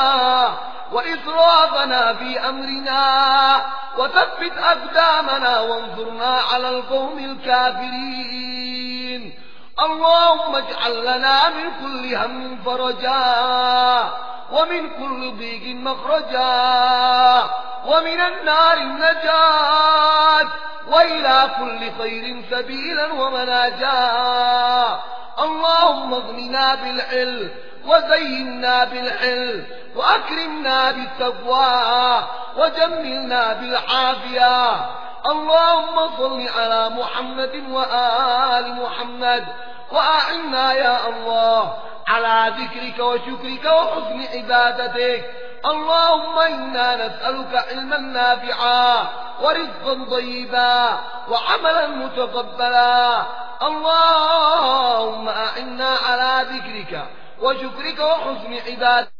وإسرافنا في أمرنا وثبت أقدامنا وانصرنا على القوم الكافرين. اللهم اجعل لنا من كل هم فرجا ومن كل ضيق مخرجا ومن النار النجاة وإلى كل خير سبيلا ومناجا. اللهم اغننا بالعلم وزينا بالعلم وأكرمنا بالتقوى وجملنا بالعافية. اللهم صل على محمد وآل محمد وأعنا يا الله على ذكرك وشكرك وحسن عبادتك. اللهم إنا نسألك علما نافعا ورزقا طيبا وعملا متقبلا. اللهم أعنا على ذكرك وشكرك وحسن عبادتك.